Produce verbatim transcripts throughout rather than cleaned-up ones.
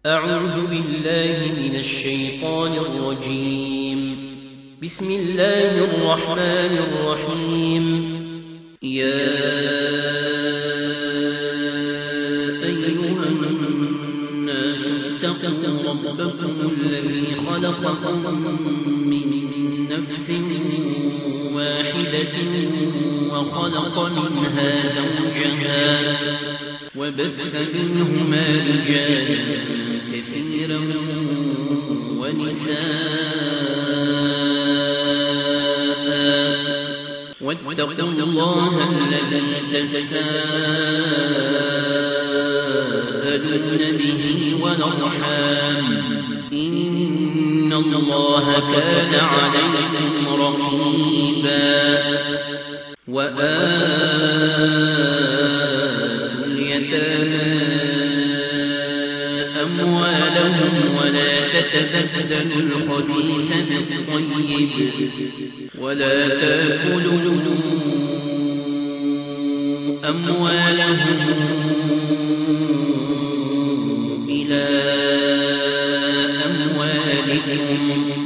أعوذ بالله من الشيطان الرجيم. بسم الله الرحمن الرحيم. يا أيها الناس اتقوا ربكم الذي خلقكم من نفس واحدة وخلق منها زوجها وبث منهما رجالا كثيرا ونساء واتقوا الله الذي تساءلون به والأرحام إن الله كان عليكم رقيبا. وآتوا اليتامى أموالهم ولا تتبدلوا الخبيث بالطيب ولا تأكلوا أموالهم إلى أموالكم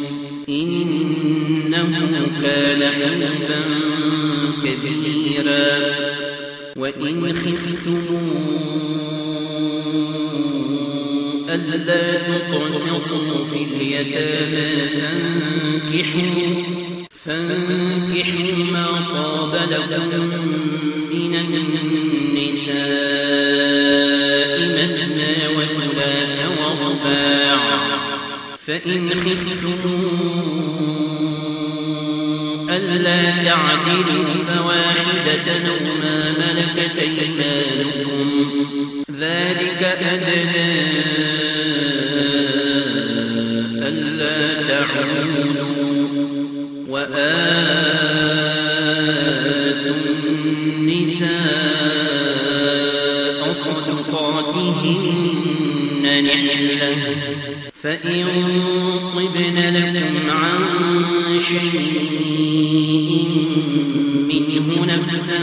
إنه كان حوبا كبيرا. وإن خفتم ألا تقسطوا في اليتامى فانكحوا فانكحوا ما طاب لكم من النساء مثنى وثلاث ورباع، فإن خفتم ألا تعدلوا فواحدة أو ما ملكت أيمانكم ذلك أدنى ألا تعولوا. وآتوا النساء صدقاتهن نحلة فإن طبن لكم عن شيء منه نفسا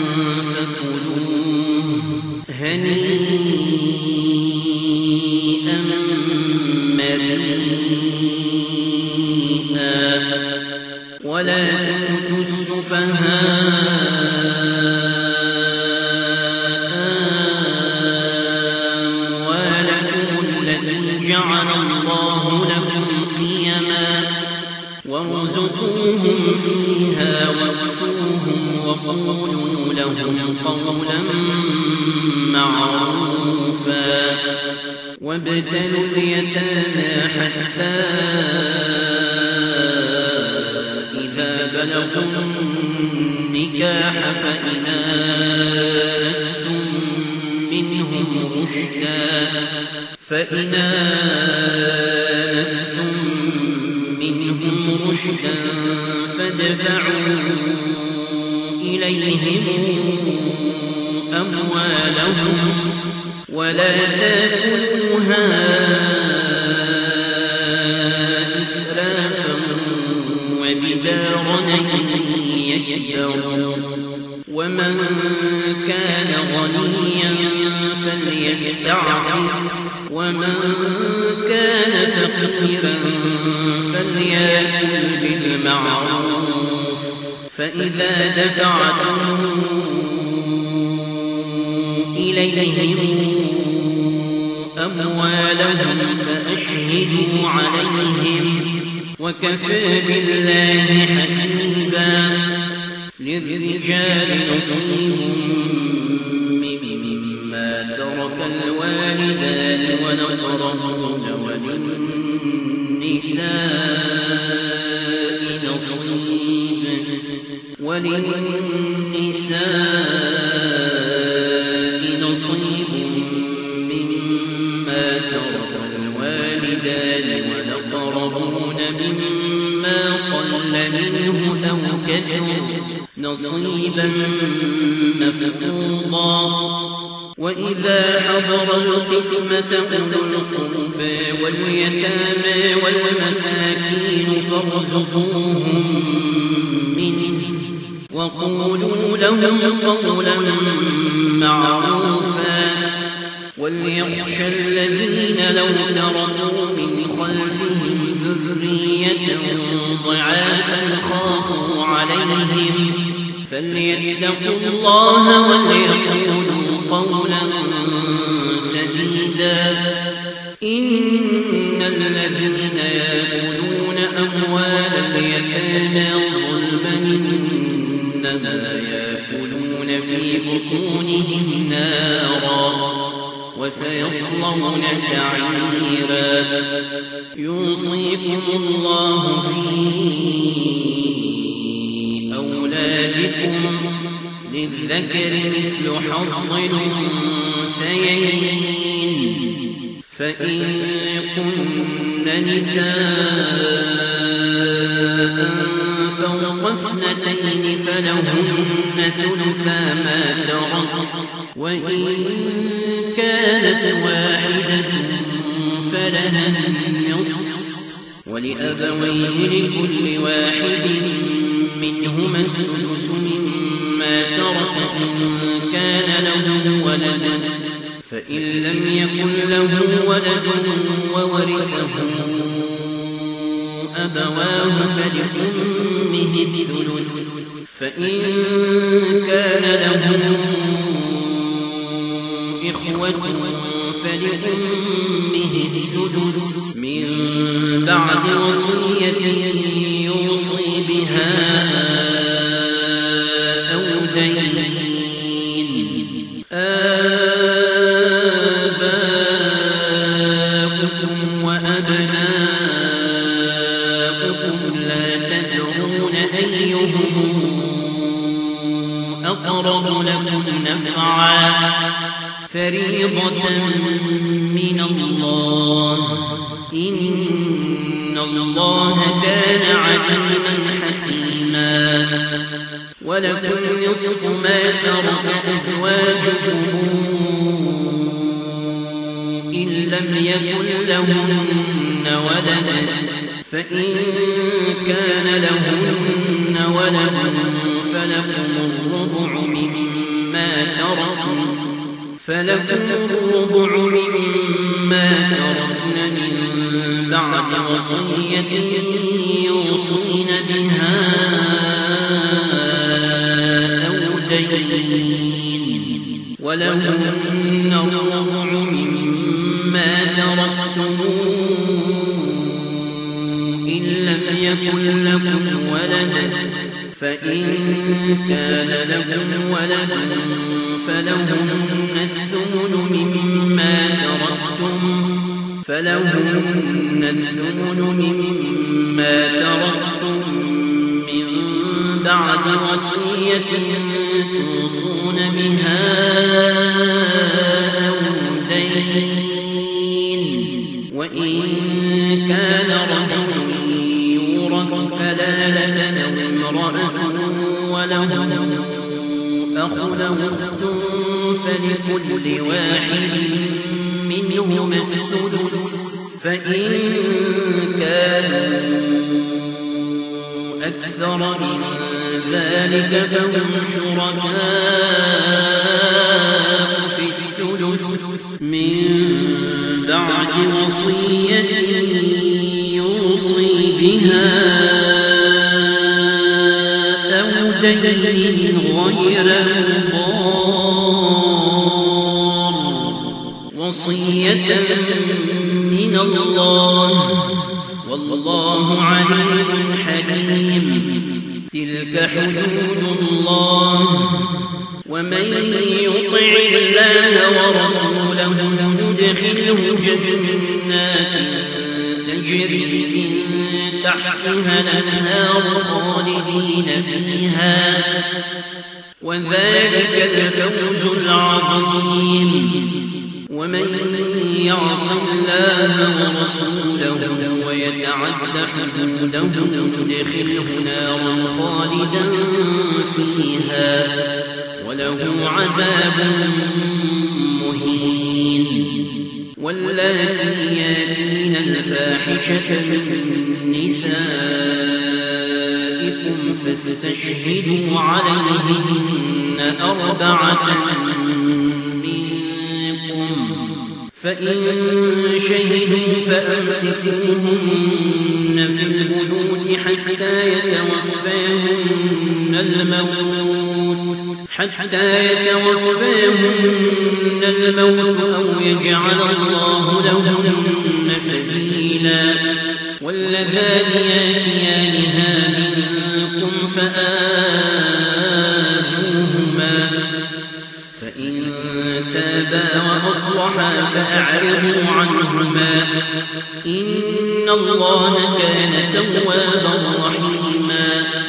فكلوه هنيئا مريئا. ولا تؤتوا السفهاء أموالكم التي جعل الله لكم قيما وارزقوهم فيها واكسوهم وقولوا لهم قولا معروفا. وابتلوا اليتامى حتى إذا بلغوا النكاح فإن آنستم منهم رشدا فإن آنستم منهم رشدا فادفعوا إليهم أموالهم ولا تأكلوها إسرافا وبدارا يكبروا. ومن كان غنيا فليستعفف ومن كان فقيرا فليأكل بالمعروف. فإذا دفعتم إليهم أموالهم فأشهدوا عليهم وكفى بالله حسيبا. للرجال نصيب مما ترك الوالدان والأقربون وللنساء نصيب وللنساء نصيب مما ترك الوالدان والأقربون مما قل منه أو كثر نصيبا مفروضا. وإذا حضر القسمة أولو القربى واليتامى والمساكين فارزقوهم منه وقولوا لهم قولا معروفا. وليخشى الذين لو تركوا من خلفهم ذرية ضعافا خافوا عليهم فليتقوا الله وليقولوا قولا سديدا. إن الذين يأكلون أموال اليتامى ظلما إنما يأكلون في بطونهم نارا وسيصلون سعيرا. يوصيكم الله في أولادكم للذكر مثل حظ الأنثيين فإن كن نساء فوق اثنتين فلهن ثلثا ما ترك وإن كانت واحدة فلها النصف ولأبويه لكل واحد منهما السدس مما ترك إن كان له ولد فإن لم يكن له ولد وورثه أبواه فلأمه الثلث فإن كان له إخوة فلأمه السدس من بعد وصية يوصي بها أو دين. أقرب لكم نفعا فريضة من الله إن الله كان عليما حكيما. ولكم نصف ما ترك أزواجكم إن لم يكن لهن ولد فإن كان لهن ولد فلكم الربع مما تركن فلكم الربع مما تركن من بعد وصية يوصين بها أو دين ولهن الربع مما تركتم إن لم يكن لكم ولد فإن كان لكم ولد فلهن الثمن مما تركتم فلهن الثمن مما تركتم من بعد وصية توصون بها أو دين. وإن كان رجل يورث كلالة أو امرأة وله أخ أو أخت فلكل واحد منهما السدس فإن كانوا أكثر من ذلك فهم شركاء في الثلث من بعد وصية يوصي بها أو دين غير مضار وصية من الله والله عليم حكيم. تلك حدود الله ومن يطع الله ورسوله يدخله جنات تجري من تحتها الأنهار خالدين فيها وذلك الفوز العظيم. ومن يعص الله ورسوله ويتعد حدوده يدخله نارا خالدا فيها وله عذاب مهين. واللاتي ياتين الفاحشة من نسائكم فاستشهدوا عليهن أربعة منكم فإن شهدوا فأمسكوهن في البيوت حتى يتوفاهن الموت حتى يتوفاهن الموت أو يجعل الله لهن سبيلا واللذان يأتيانها منكم فآذوهما فإن تابا وأصلحا فأعرضوا عنهما إن الله كان توابا رحيما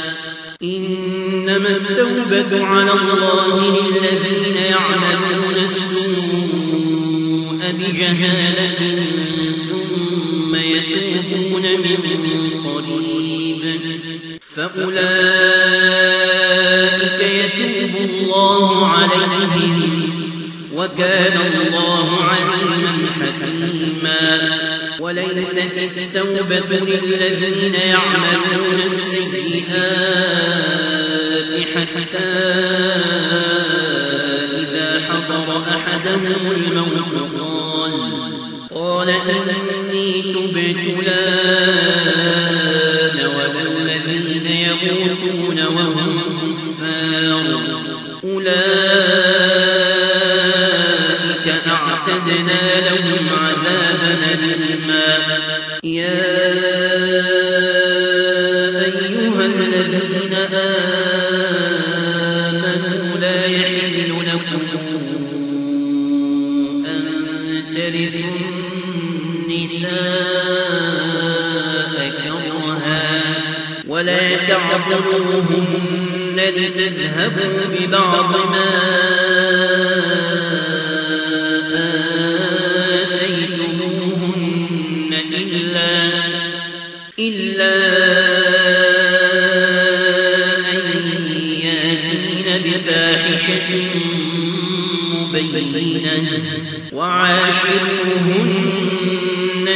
إنما التوبة على الله للذين يعملون السوء بجهالة ثم يتوبون من قريب فأولئك يتوب الله عليهم وكان الله عليما حكيما وليست التوبة للذين يعملون السيئات حتى إذا حضر أحدهم الموت قال قال إني تبت الآن ولا الذين يموتون وهم كفار أولئك أعتدنا لهم عذابا أليما يا أيها الذين آمنوا لا يحل لكم أن ترثوا النساء كرها ولا تعضلوهن لتذهبوا ببعض ما آتيتموهن إلا إلا أن يأتين بفاحشة مبينة وعاشروهن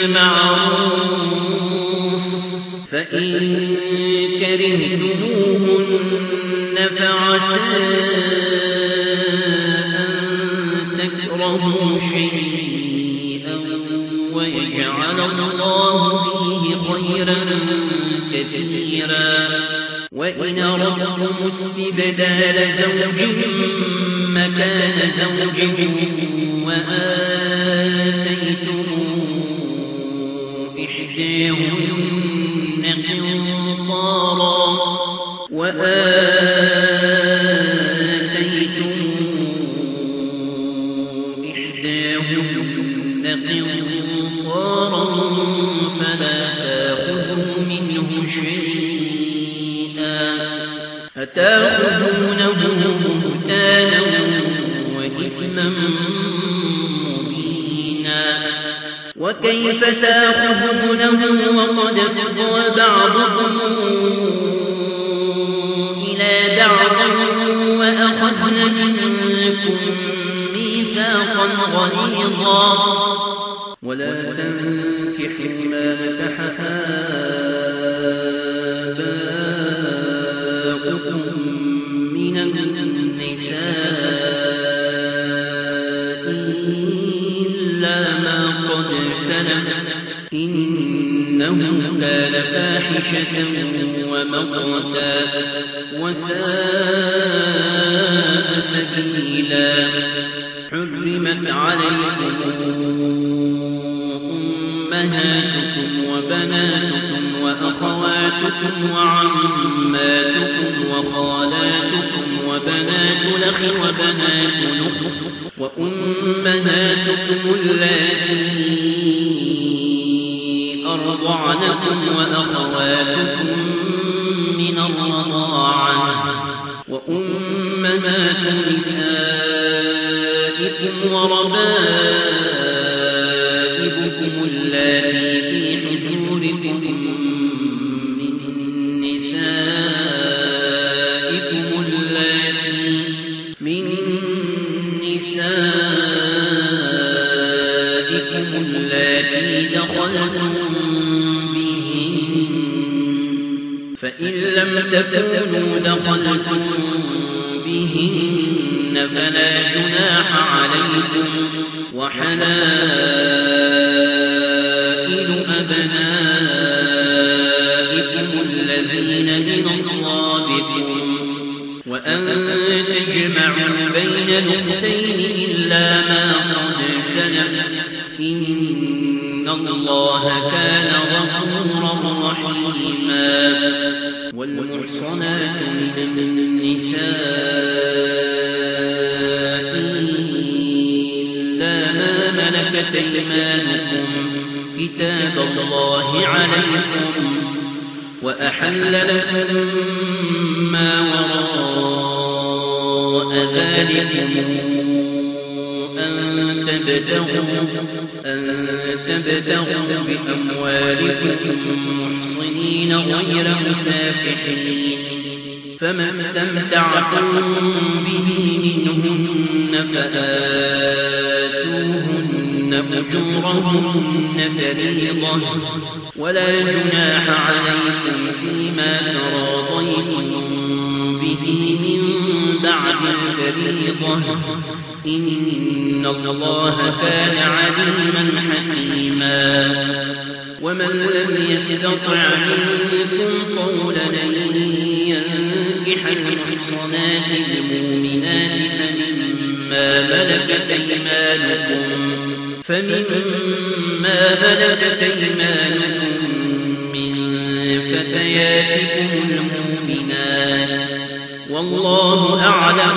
بالمعروف فإن كرهتموهن فعسى أن تكرهوا شيئا ويجعل الله فيه خيرا كثيرا وإن أردتم استبدال زوج مكان زوج وآتيتم إحداهن قنطارا وآتيتم إحداهن قنطارا فلا تأخذوا منه شيئا أتأخذونه بهتانا وإثما مبينا وكيف تأخذونه وقد أفضى بعضكم إلى بعض وأخذن منكم ميثاقا غليظا ولا تنكحوا ما نكح آباؤكم من النساء إلا ما قد سلف إنه كان فاحشة ومقتا وساء سبيلا حرمت عليكم أمهاتكم وبناتكم وأخواتكم وعماتكم وخالاتكم وبنات الأخ وبنات الأخت وأمهاتكم اللاتي أرضعنكم وأخواتكم من الرضاعة وأمهات نسائكم وربائبكم اللاتي في حجوركم من نسائكم اللاتي من نسائكم اللاتي دخلتم فإن لم تكونوا دخلتم بهن فلا جناح عليكم وحلائل أبنائكم الذين من أصلابكم وأن تجمعوا بين الأختين إلا ما قد سلف إن الله كان غفورا رحيما. والمحصنات من النساء إلا ما ملكت أيمانكم كتاب الله عليكم وأحل لكم ما وراء ذلكم أن تبتغوا, أن تبتغوا بأموالكم محصنين غير مسافحين فما استمتعتم به منهن فآتوهن أجورهن فريضة ولا جناح عليكم فيما تراضيتم به من بعد الفريضة إن الله كان عليما حكيما. ومن لم يستطع منكم قولا أن ينكح المحصنات المؤمنات فمما ملكت أيمانكم فمما ملكت أيمانكم من فتياتكم المؤمنات والله أعلم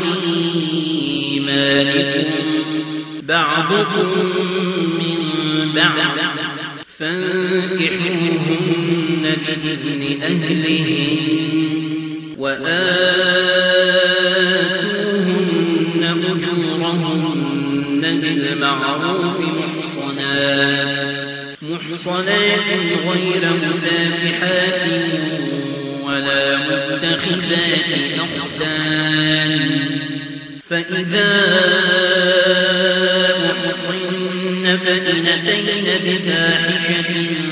بإيمانكم بعضكم من بعض فانكحوهن بإذن أهلهن وآتوهن أجورهن بالمعروف محصنات محصنات غير مسافحات ولا متخذات أخدان فإذا أحصن فإن أتين بفاحشة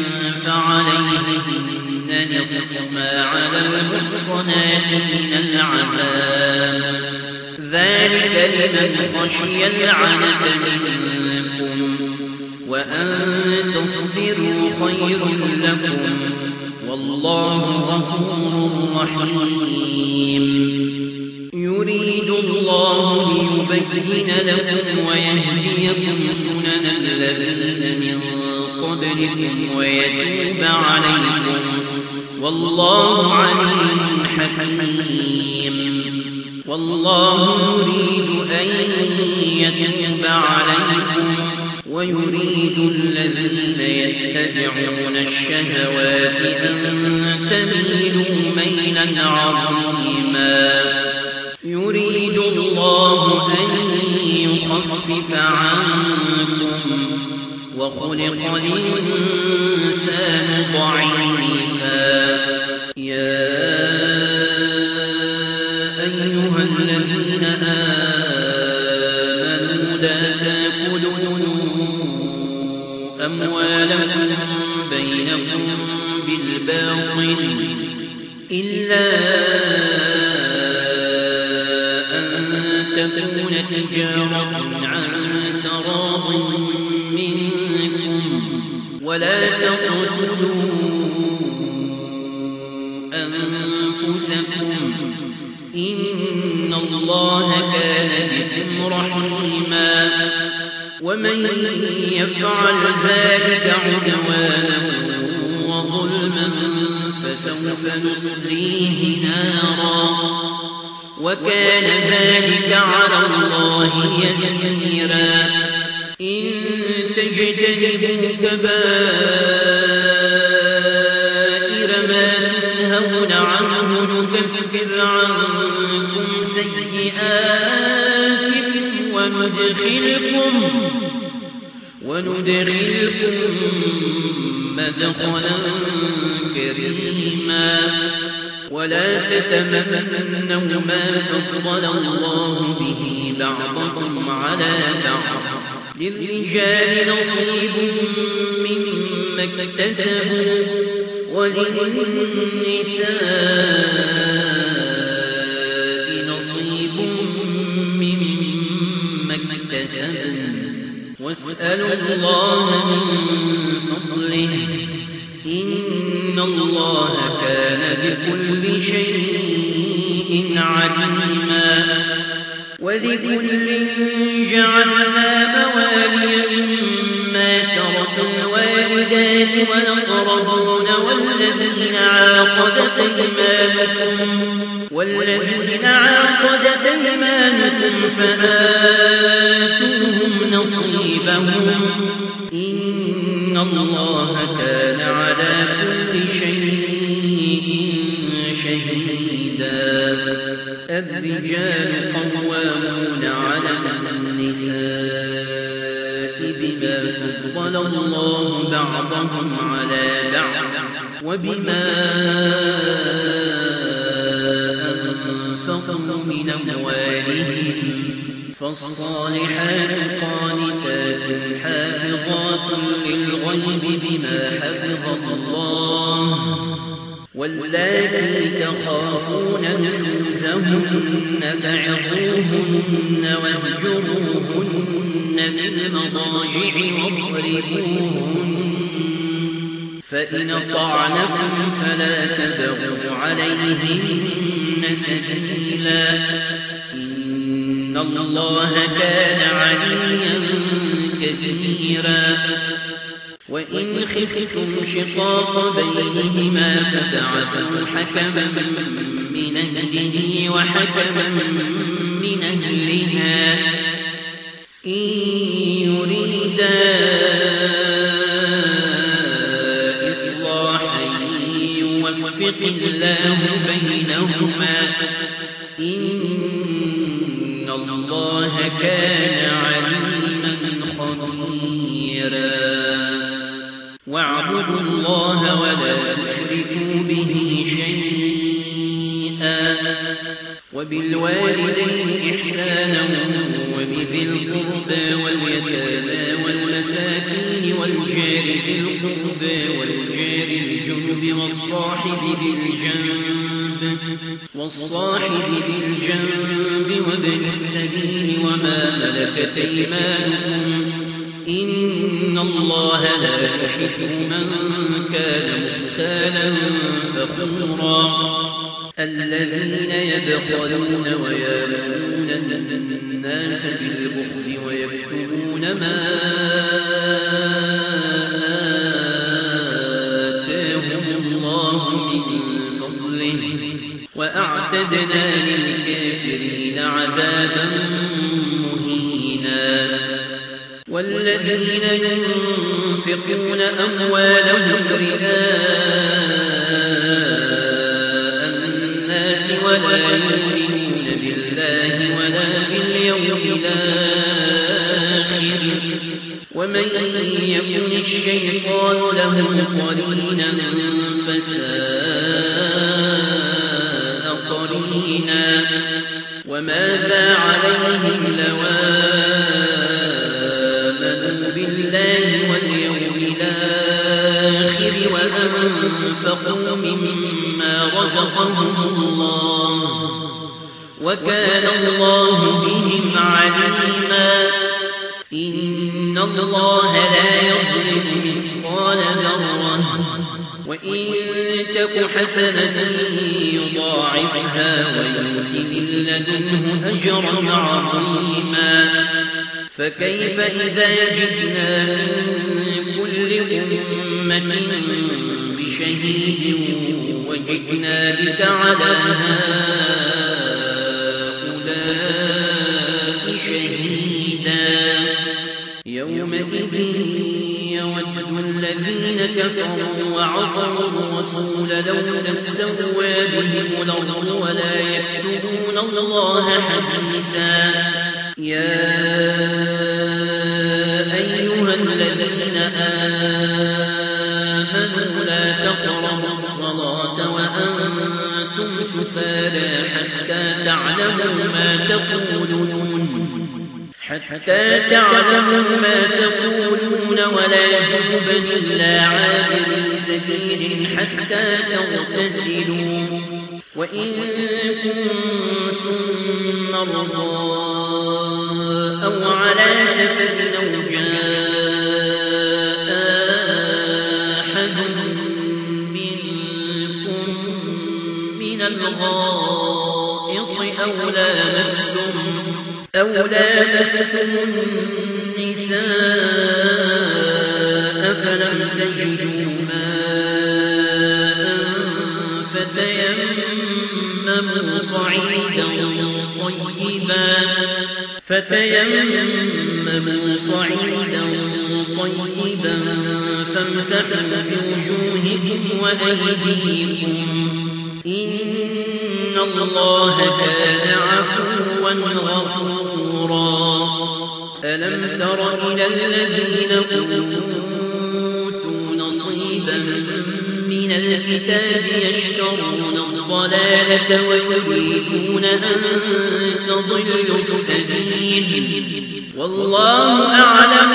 فعليهن نصف ما على المحصنات من العذاب ذلك لمن خشي العنت منكم وأن تصبروا خير لكم والله غفور رحيم. يريد الله ليبين لكم ويهديكم سنن الذين من قبلكم ويتوب عليكم والله عليم حكيم. والله يريد أن يتوب عليكم ويريد الذين يتبعون الشهوات أن تميلوا ميلا عظيما. يريد الله أن يخفف عنكم وخلق الإنسان ضعيفا. يا أيها الذين آمنوا لا تأكلوا أموالكم بينكم بالباطل إلا تكون تجارة عن تراض منكم ولا تقتلوا أنفسكم إن الله كان بكم رحيما. ومن يفعل ذلك عدوانا وظلما فسوف نصليه نارا وكان ذلك على الله يسيرا. إن تجتنبوا كبائر ما تنهون عنه نكفر عنكم سيئاتكم وندخلكم وندخلكم مدخلا كريما. ولا تتمنوا ما فضل الله به بعضكم على بعض للرجال نصيب مما اكتسبوا وللنساء نصيب مما اكتسبن واسألوا الله من فضله إن الله كان بكل شيء عليما ولكل جعلنا موالي مما ترك الوالدان والأقربون والذين عاقدت أيمانكم والذين عاقدت أيمانكم فآتوهم نصيبهم إن الله كان على كل شيء شهيدا الرجال قوامون على النساء بما فضل الله بعضهم على بعض وبما أنفقوا من أموالهم فالصالحات قانتات حافظات للغيب بما حفظ الله واللاتي تخافون نشوزهن فعظوهن واهجروهن في المضاجع واضربوهن فإن أطعنكم فلا تبغوا عليهن سبيلا إن الله كان عليا كبيرا وإن خفتم شقاق بينهما فبعثوا حكما من أهله وحكما من أهلها إن يريدا إصلاحا يوفق الله بينهما إن الله كان عليما خبيرا واعبدوا الله ولا تشركوا به شيئا وبالوالدين إحسانا وبذي القربى واليتامى والمساكين والجار ذي القربى والجار الجنب والصاحب بالجنب والصاحب بالجنب وابن السبيل وما ملكت أيمانكم إن الله لا يحب من كان مختالا فخورا الذين يبخلون ويامرون الناس بالبخل ويكتمون ما آتاهم الله من فضله وأعتدنا للكافرين عذابا مهينا والذين ينفقون أموالهم رئاء الناس ولا يؤمنون بالله ولا باليوم الآخر ومن يكن الشيطان له قرينا فساء قرينا وماذا عليهم لو بالله واليوم الآخر وأنفقوا مما رزقهم الله وكان الله بهم عليما إن الله لا يظلم مثقال ذرة وإن تك حسنة يضاعفها ويؤت من لدنه أجرا عظيما فكيف إذا جئنا من كل أمة بشهيد وجئنا بك على هؤلاء شهيدا يومئذ يود الذين كفروا وعصوا الرسول لو تسوى بهم الأرض ولا يكتبون الله حديثا يا أيها الذين آمنوا لا تقربوا الصلاة وأنتم سفارى حتى تعلموا ما تقولون حتى تعلموا ما تقولون ولا جنبا إلا عابري سبيل حتى تغتسلوا وإن كنتم مرضى أو أو على سفر أو جاء أحد منكم من الغائط أو لامستم أو لامستم النساء فلم تجدوا ماء فتيمموا صعيدا طيبا فتيمموا صعيدا طيبا فامسحوا بوجوهكم وأيديكم إن الله كان عفوا غفورا ألم تر إلى الذين أوتوا نصيبا من الكتاب يشترون الضلالة ويريدون أن تضلوا السبيل والله أعلم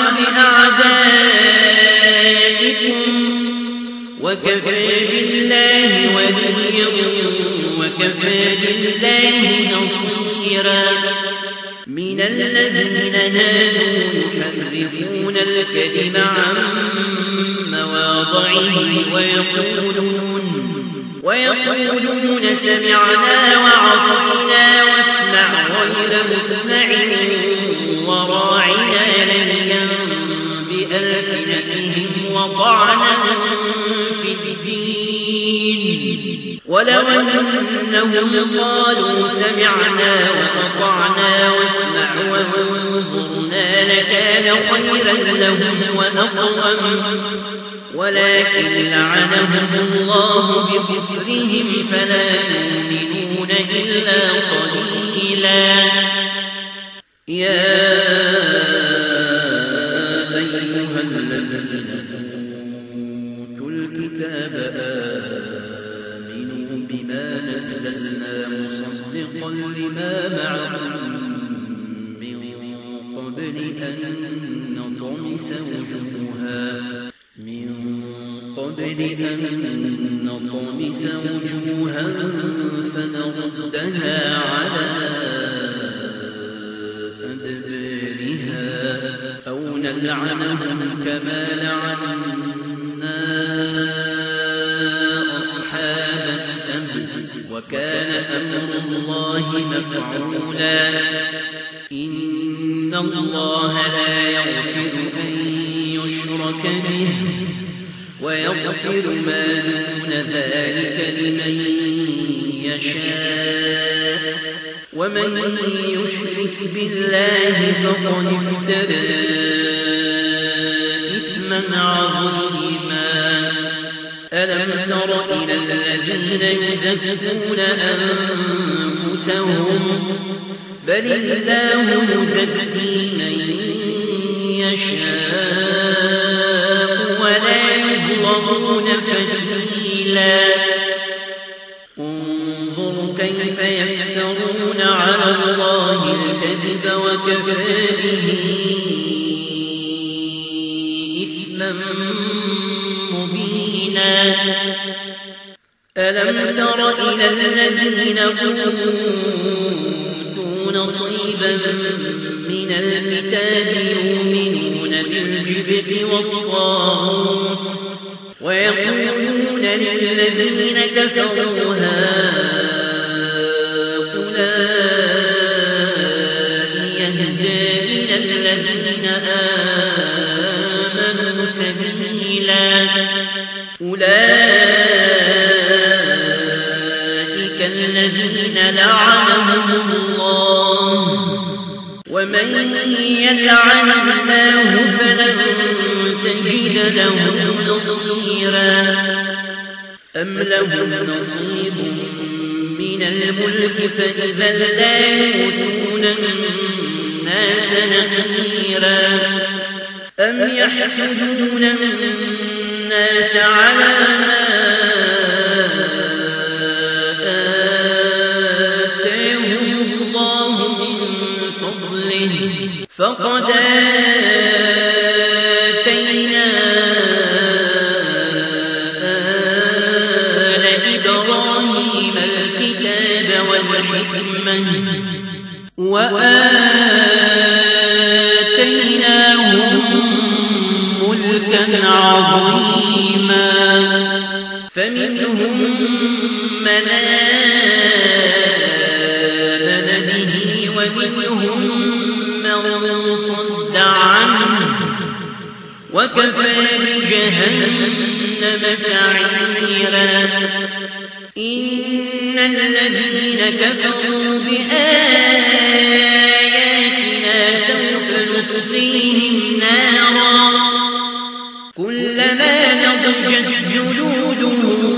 بأعدائكم وكفى بالله وليا وكفى بالله نصيرا من الذين هادوا يحرفون الكلم عن مواضعه ويقولون ويقولون سمعنا وعصينا واسمع غير مسمع وراعنا ليا بألسنتهم وطعنا في الدين ولو أنهم قالوا سمعنا وأطعنا واسمع وانظرنا لكان خيرا لهم وأقوم ولكن لعنهم الله بكفرهم فلا يؤمنون إلا قليلا يا أيها الذين أوتوا الكتاب آمنوا بما نزلنا مصدقا لما معكم من قبل أن نطمس وجوها من قبل أن نطمس وجوها فنردها على أدبارها أو نلعنهم كما لعنا أصحاب السبت وكان أمر الله مفعولا إن الله لا يغفر أن يشرك به ويغفر ما دون ذلك لمن يشاء ومن يشرك بالله فقد افترى إثما عظيما ألم تر إلى الذين يزكون أنفسهم بل الله يزكي من يشاء ولا يظلمون فتيلا انظر كيف يفترون على الله الكذب وكفى به إثما مبينا ألم تر إلى الذين أوتوا نصيبا من الكتاب يؤمنون بالجبت والطاغوت ويقولون للذين كفروا هؤلاء يهدى من الذين آمنوا سبيلا أولئك الذين لعنهم الله ومن يلعن الله فلن تجد له نصيرا أم لهم نصيب من الملك فإذا لا يؤتون الناس نصيرا أم يحسدون الناس على ما آتاهم الله من فضله فقد آتينا آل إبراهيم الكتاب والحكمة وآتيناهم عظيما فمنهم من آمن به ومنهم من صد عنه وكفى بجهنم سعيرا إن الذين كفروا بآياتنا سوف نصليهم نارا كلما نضجت جلودهم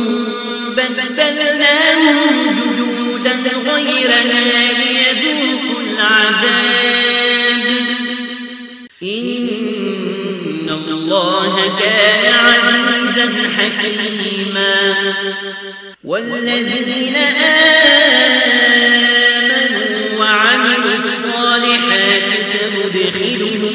بدلناهم جلودا غيرها ليذوقوا العذاب إن الله كان عزيزا حكيما والذين آمنوا وعملوا الصالحات سندخلهم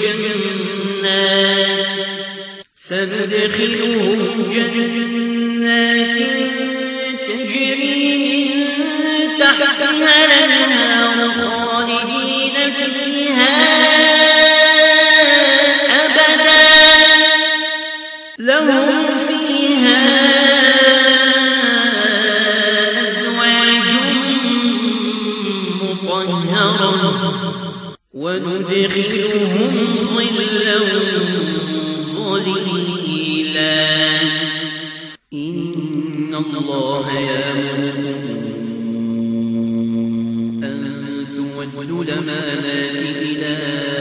جنات سندخلهم جنات تجري من تحتها الأنهار خالدين فيها أبدا لهم فيها أزواج مطهرة وندخلهم ظلا ظليلا إن الله يأمركم أن تودوا الأمانات إلى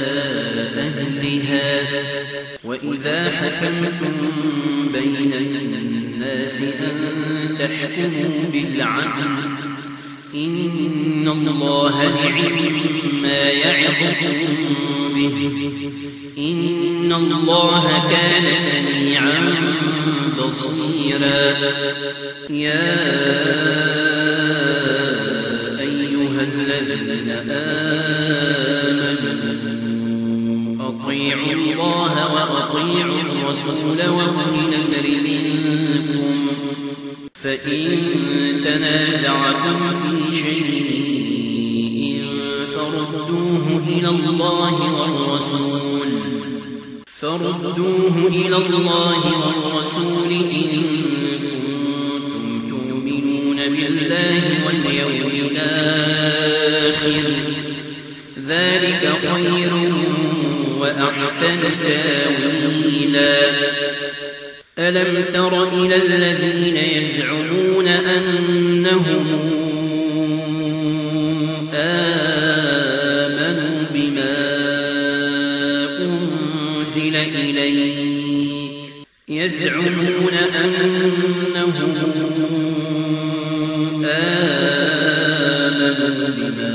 أهلها وإذا حكمتم بين الناس أن تحكموا بالعدل إن الله نعم ما يعظكم به إن الله كان سميعا بصيرا يا أيها الذين آمنوا أطيعوا الله وأطيعوا الرسول وأولي الأمر منكم فإن تنازعتم في شيء فردوه إلى الله والرسول فردوه إلى الله والرسول إن كنتم تؤمنون بالله واليوم الآخر ذلك خير وأحسن تاويلا ألم تر إلى الذين يزعمون أنهم آمنوا بما أنزل إليك يزعمون أنهم آمنوا بما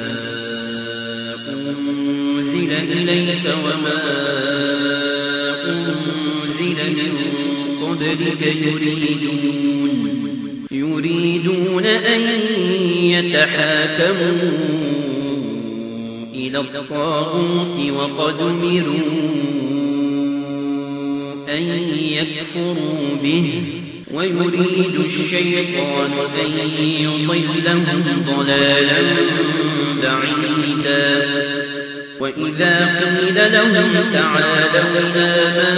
أنزل إليك وما أنزل من قبلك يريدون يريدون أن يتحاكموا إلى الطاغوت وقد أمروا أن يكفروا به ويريد الشيطان أن يضلهم ضلالا بعيدا وإذا قيل لهم تعالوا إلى ما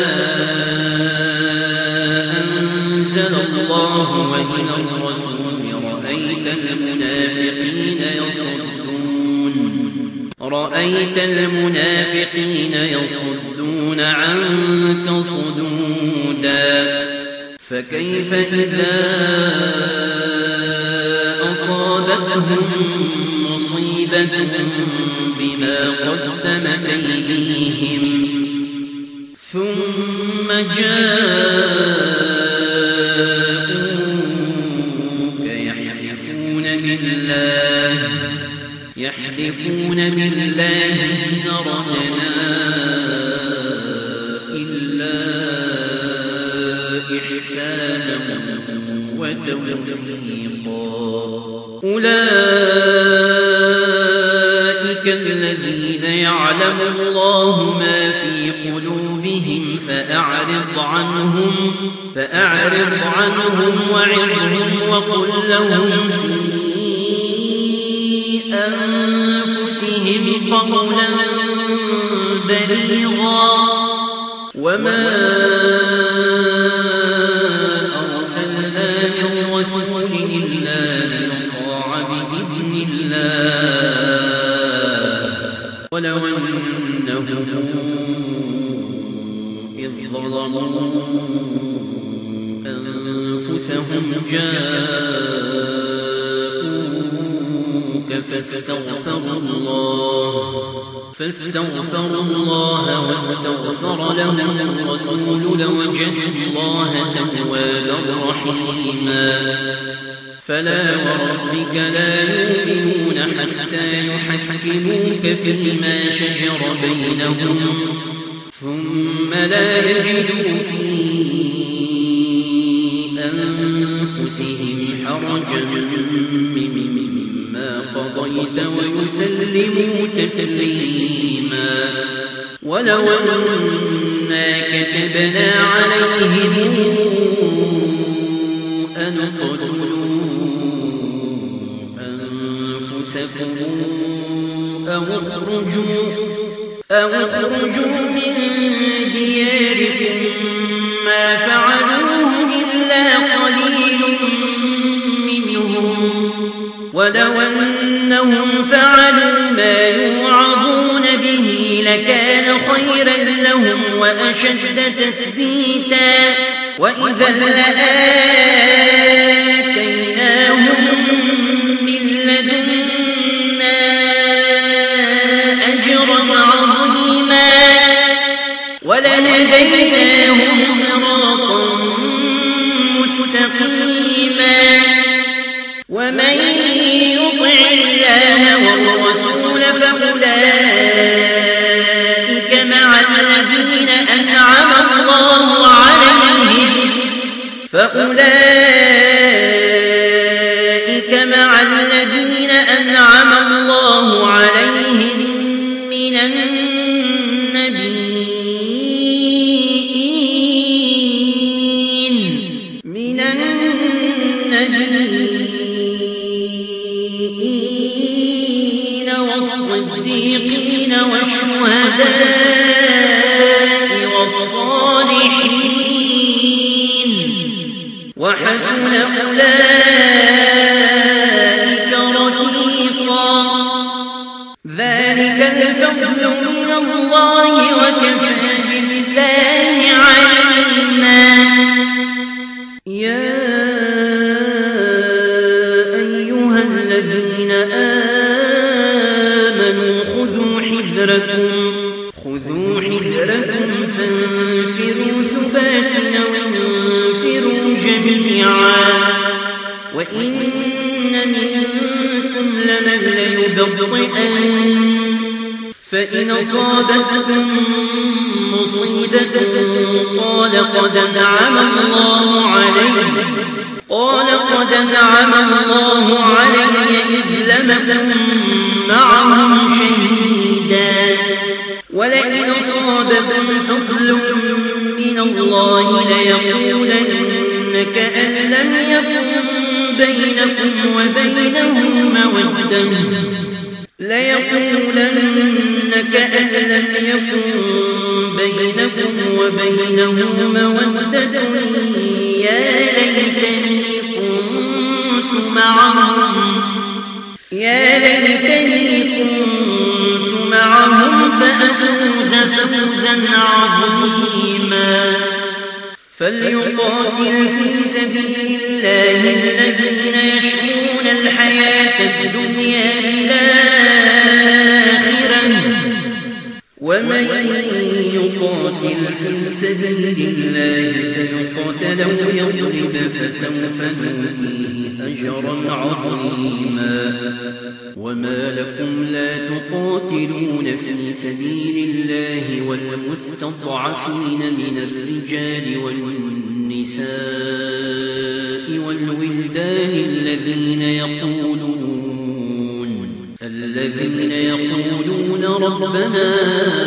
أنزل الله وإلى الرسول رأيت المنافقين يصدون رأيت المنافقين يصدون عنك صدودا فكيف إذا أصابتهم مصيبة بما قدمت أيديهم ثم جاءوك يحلفون بالله يحلفون بالله إن أردنا إلا إحسانا وتوفيقا أولئك الذين يعلم الله ما في قلوبهم فأعرض عنهم فأعرض عنهم وعظهم وقل لهم في أنفسهم قولا بليغا وما أنفسهم جاءوك فاستغفروا الله فاستغفروا الله واستغفر لهم الرسول لوجدوا الله توابا رحيما فلا وربك لا يؤمنون حتى يحكموك فيما شجر بينهم ثم لا يجدوا في أنفسهم حرجا مما قضيت ويسلموا تسليما ولو أنا كتبنا عليهم أن اقتلوا أنفسكم أو اخرجوا أو اخرجوا من دياركم ما فعلوه إلا قليل منهم ولو أنهم فعلوا ما يوعظون به لكان خيرا لهم وأشد تثبيتا وإذا لآتيناهم من لدنا أجرا عظيما ولهديناهم صراطا مستقيما ومن يطع الله والرسول فأولئك مع الذين أنعم الله عليهم فأولئك مع الذين أنعم الله عليهم من النبيين من النبيين والصديقين والشهداء والصالحين وحسن أولئك رفيقا ذلك الفضل من الله وكفى بالله عليما يا أيها الذين آمنوا خذوا حذركم خذوا حذركم فانفروا ثبات وانفروا جميعا وإن منكم لمن ليبطئن فإن أصابتكم مصيبة قال قد أنعم الله علي قال قد أنعم الله علي إذ لم أكن معهم شهيدا ولئن أصابكم فضل من الله ليقولن كأن لم يكن بينكم وبينه مودة ليقولن كأن لم يكن بينكم وبينه مودة يا ليتني كنت معهم يا ليتني كنت معهم فأفوز فوزا عظيما فليقاتل في سبيل الله الذين يشرون الحياة الدنيا بالآخرة ومن يقاتل في سبيل الله فيقتل أو يغلب فسوف نؤتيه أجرا عظيما وما لكم لا تقاتلون في سبيل الله والمستضعفين من الرجال والنساء والولدان الذين يقولون الذين يقولون ربنا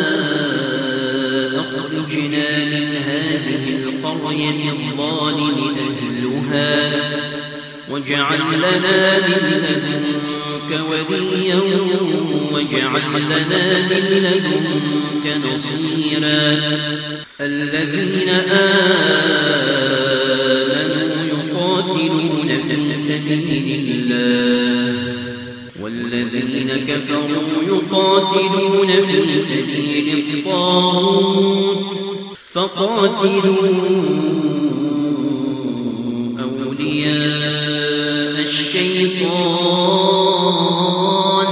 أخرجنا من هذه القرية الظالم أهلها واجعل لنا من لدنك وليا واجعل لنا من لدنك نصيرا الذين آمنوا يقاتلون في سبيل الله والذين كفروا يقاتلون في سبيل الطاغوت فقاتلوا أولياء الشيطان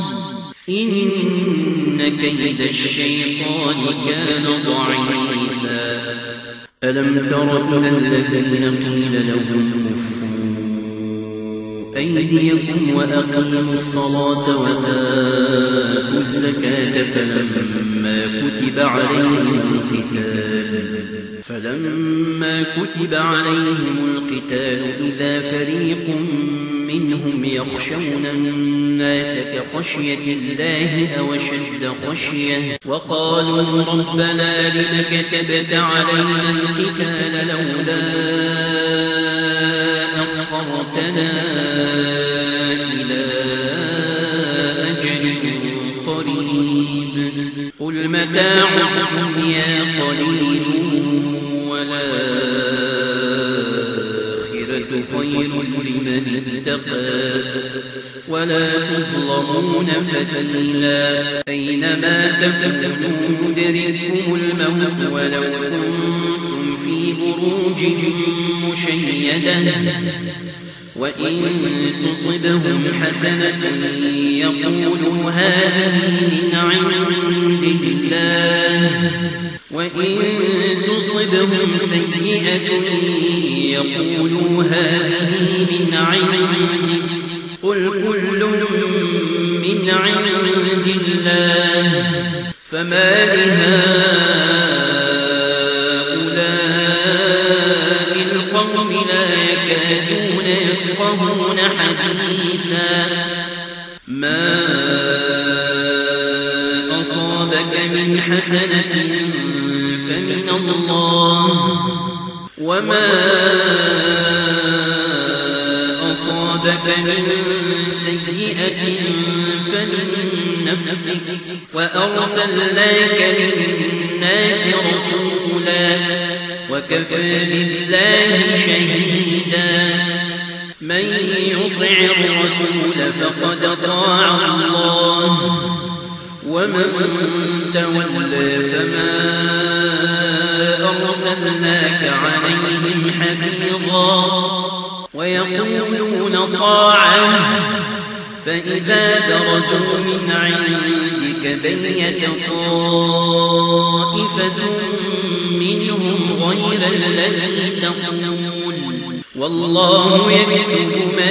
إن كيد الشيطان كان ضعيفا ألم تر إلى الذين قيل لهم كفوا أيديكم وأقيموا الصلاة وآتوا الزكاة فلما كتب عليهم القتال فلما كتب عليهم القتال إذا فريق منهم يخشون الناس كخشية الله أو أشد خشية وقالوا ربنا لم كتبت علينا القتال لولا أخرتنا إلى أجل قريب قل متاع الدنيا قليل والآخرة خير لمن اتقى ولا تظلمون فتيلا أينما تكونوا يدرككم الموت ولو كنتم في بروج مشيدة وإن تصبهم حسنة يقولوا هذه من عند الله وإن تصبهم سيئة يقولوا هذه من عندك قل كل من عند الله فما لهؤلاء القوم لا يكادون يفقهون حديثا ما أصابك من حسنة فمن الله وما أصابك من سيئة فمن نفسك وأرسلناك للناس رسولا وكفى بالله شهيدا من يطع الرسول فقد طاع الله ومن تولى فما أرسلناك عليهم حفيظا ويقولون طاعة فإذا برزوا من عندك بيت طائفة منهم غير الذي تقول والله يكتب ما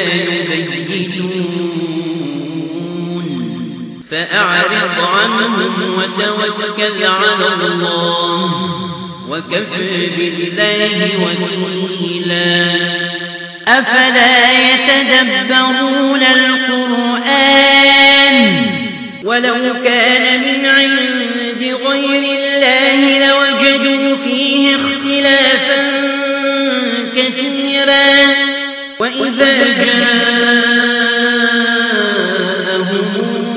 يبيتون فأعرض عنهم وتوكل على الله وكفى بالله وكيلا أفلا يتدبرون القرآن ولو كان من عند غير الله لوجدوا فيه اختلافا كثيرا وإذا جاءهم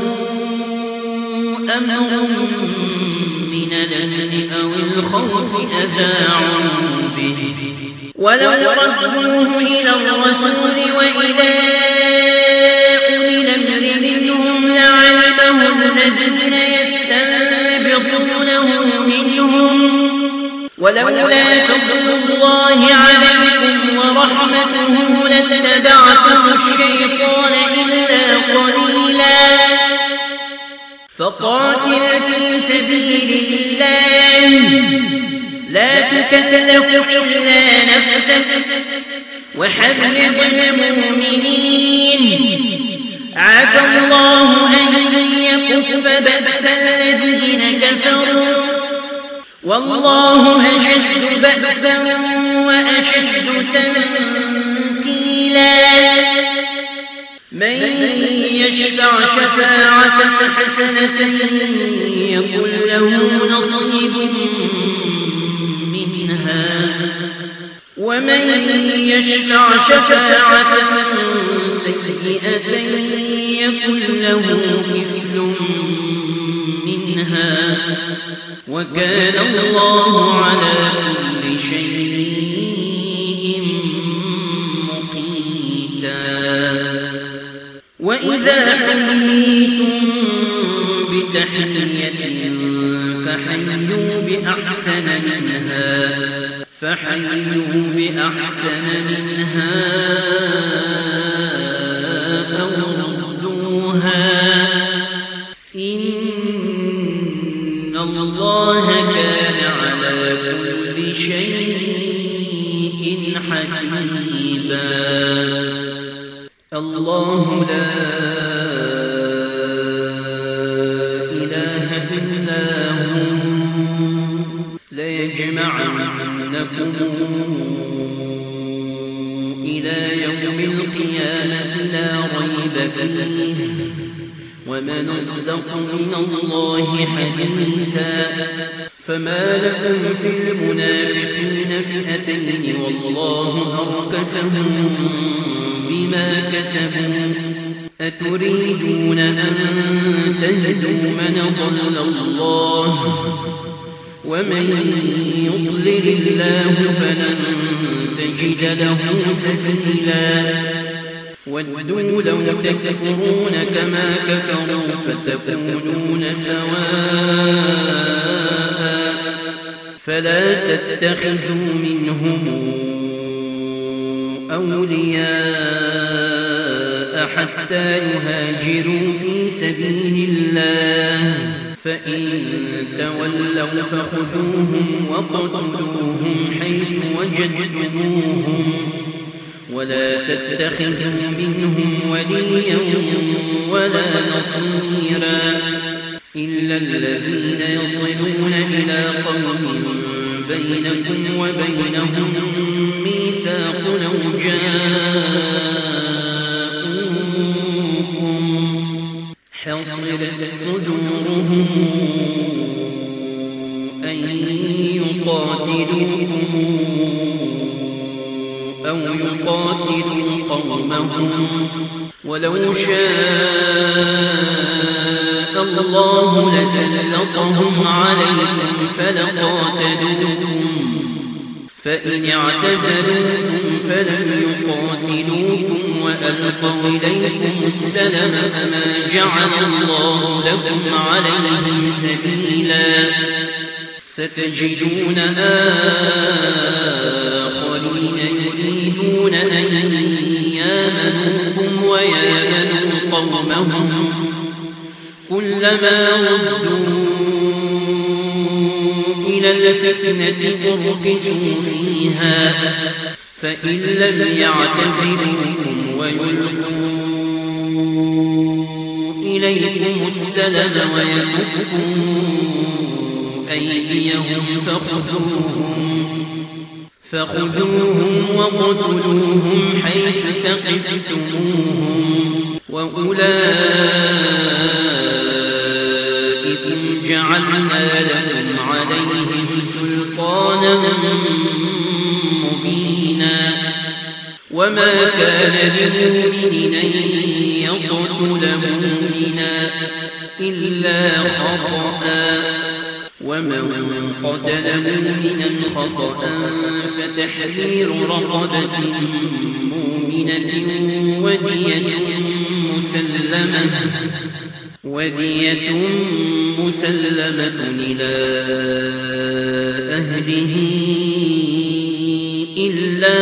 أمر من الأمن أو الخوف أذاعوا به ولو ردوه إلى الرسول وإلى أولي الأمر منهم لعلمه الذين يستنبطونه منهم ولولا فضل الله عليكم ورحمته لاتبعتم الشيطان إلا قليلا فقاتل في سبيل الله لا تكلف إلا نفسك وحرض المؤمنين عسى الله أن يكف بأس الذين كفروا والله أشد بأسا وأشد تنكيلا من يشفع شفاعة حسنة يكن له نصيب منها ومن يشفع شفاعة سيئة يكن له كفل منها وكان الله على كل شيء مقيتا وإذا حييتم بتحية فحيوا بأحسن بأحسن منها فحيوا بأحسن منها أو ردوها إن الله كان على كل شيء حسيبا. الله لا إله إلا هو ليجمعنكم إلى يوم القيامة لا ريب فيه ومن أصدق من الله حديثا. فما لكم في المنافقين فئتين والله أركسهم بما كسبوا أتريدون أن تهدوا من ضل الله ومن يضلل الله فلن تجد له سبيلا. ودوا لو تكفرون كما كفروا فتكونون سواء فلا تتخذوا منهم أولياء حتى يهاجروا في سبيل الله فإن تولوا فخذوهم وقتلوهم حيث وجدتموهم ولا تتخذوا منهم وليا ولا نصيرا إلا الذين يصلون إلى قوم بينكم وبينهم ميثاق أو جاءوكم حصرت صدورهم أن يقاتلوكم أو يقاتلوا قومهم ولو شاء الله لسلطهم عليكم فلقاتلوكم فإن اعتزلوكم فلم يقاتلوكم وألقوا إليكم السلم فما جعل الله لكم عليهم سبيلا. ستجدون آخرين يريدون أن يامنوكم ويامنوا قومهم كلما ردوا إلى الفتنة أركسوا فيها فإن لم يعتزلوكم ويلقوا إليكم السلم ويكفوا أيديهم فخذوهم فخذوهم وقتلوهم حيث ثقفتموهم وأولئكم جعلنا لكم عليهم سلطانا مبينا. وما كان لمؤمن أن يقتل مؤمنا إلا خطأ ومن قتل مؤمنا خطأ فتحرير رقبة مؤمنة ودية مسلمة ودية مسلمة إلى أهله إلا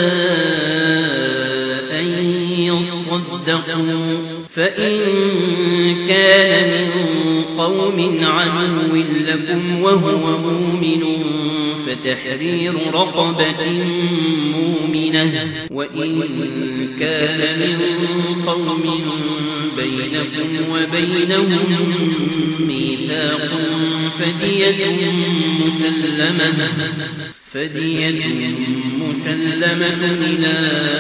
أن يصدقوا فإن كان من قوم عدو لكم وهو مؤمن فتحرير رقبة مؤمنة وإن كان من قوم بينكم وبينهم ميثاق فدية مسلمة فدية مسلمة إلى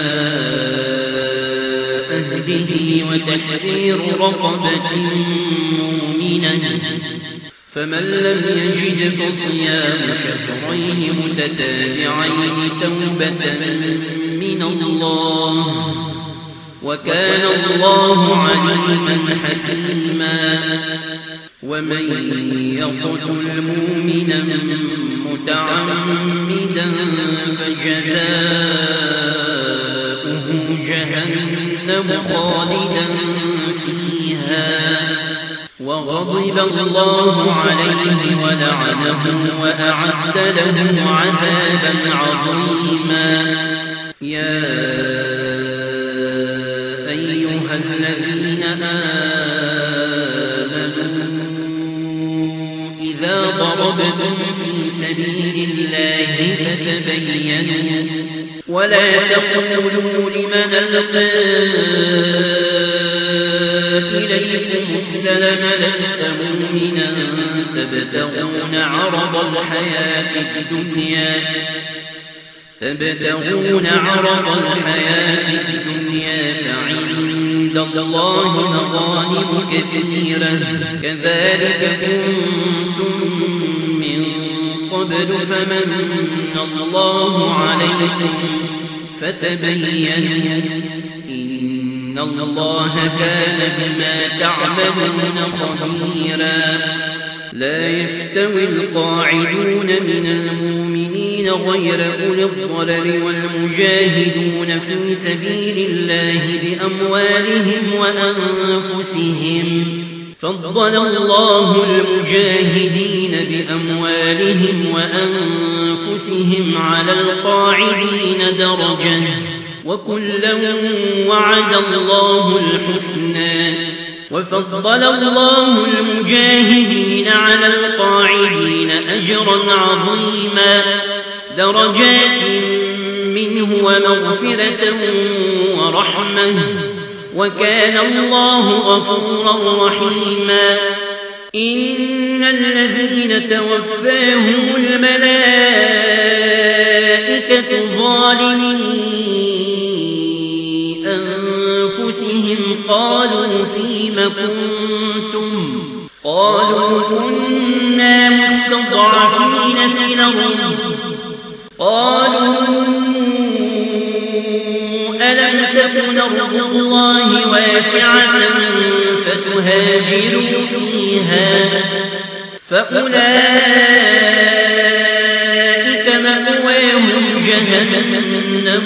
أهله وتحرير رقبة مؤمنة فمن لم يجد فصيام شهرين متتابعين توبة من الله وكان الله عليما حكيما. ومن يقتل مؤمنا متعمدا فجزاؤه جهنم خالدا فيها وغضب غضب الله عليه ولعنه وأعد له عذابا عظيما. يا أيها الذين آمنوا إذا ضربتم في سبيل الله فتبينوا ولا تقولوا لمن ألقى إليكم السلام لست مؤمنا تبتغون عرض الحياة الدنيا تبتغون عرض الحياة الدنيا فعند الله مغانم كثيرة كذلك كنتم من قبل فمن الله عليكم فتبينوا إن الله كان بما تعملون خبيرا. لا يستوي القاعدون من المؤمنين غير أولي الضرر والمجاهدون في سبيل الله بأموالهم وأنفسهم فضل الله المجاهدين بأموالهم وأنفسهم على القاعدين درجة وكلا وعد الله الحسنى وفضل الله المجاهدين على القاعدين أجرا عظيما درجات منه ومغفرة ورحمة وكان الله غفورا رحيما. إن الذين توفاهم الملائكة ظالمي أنفسهم قالوا فيم كنتم قالوا كنا مستضعفين في الأرض قالوا ألم تكن أرض الله واسعة فتهاجروا فيها فأولئك مأواهم جهنم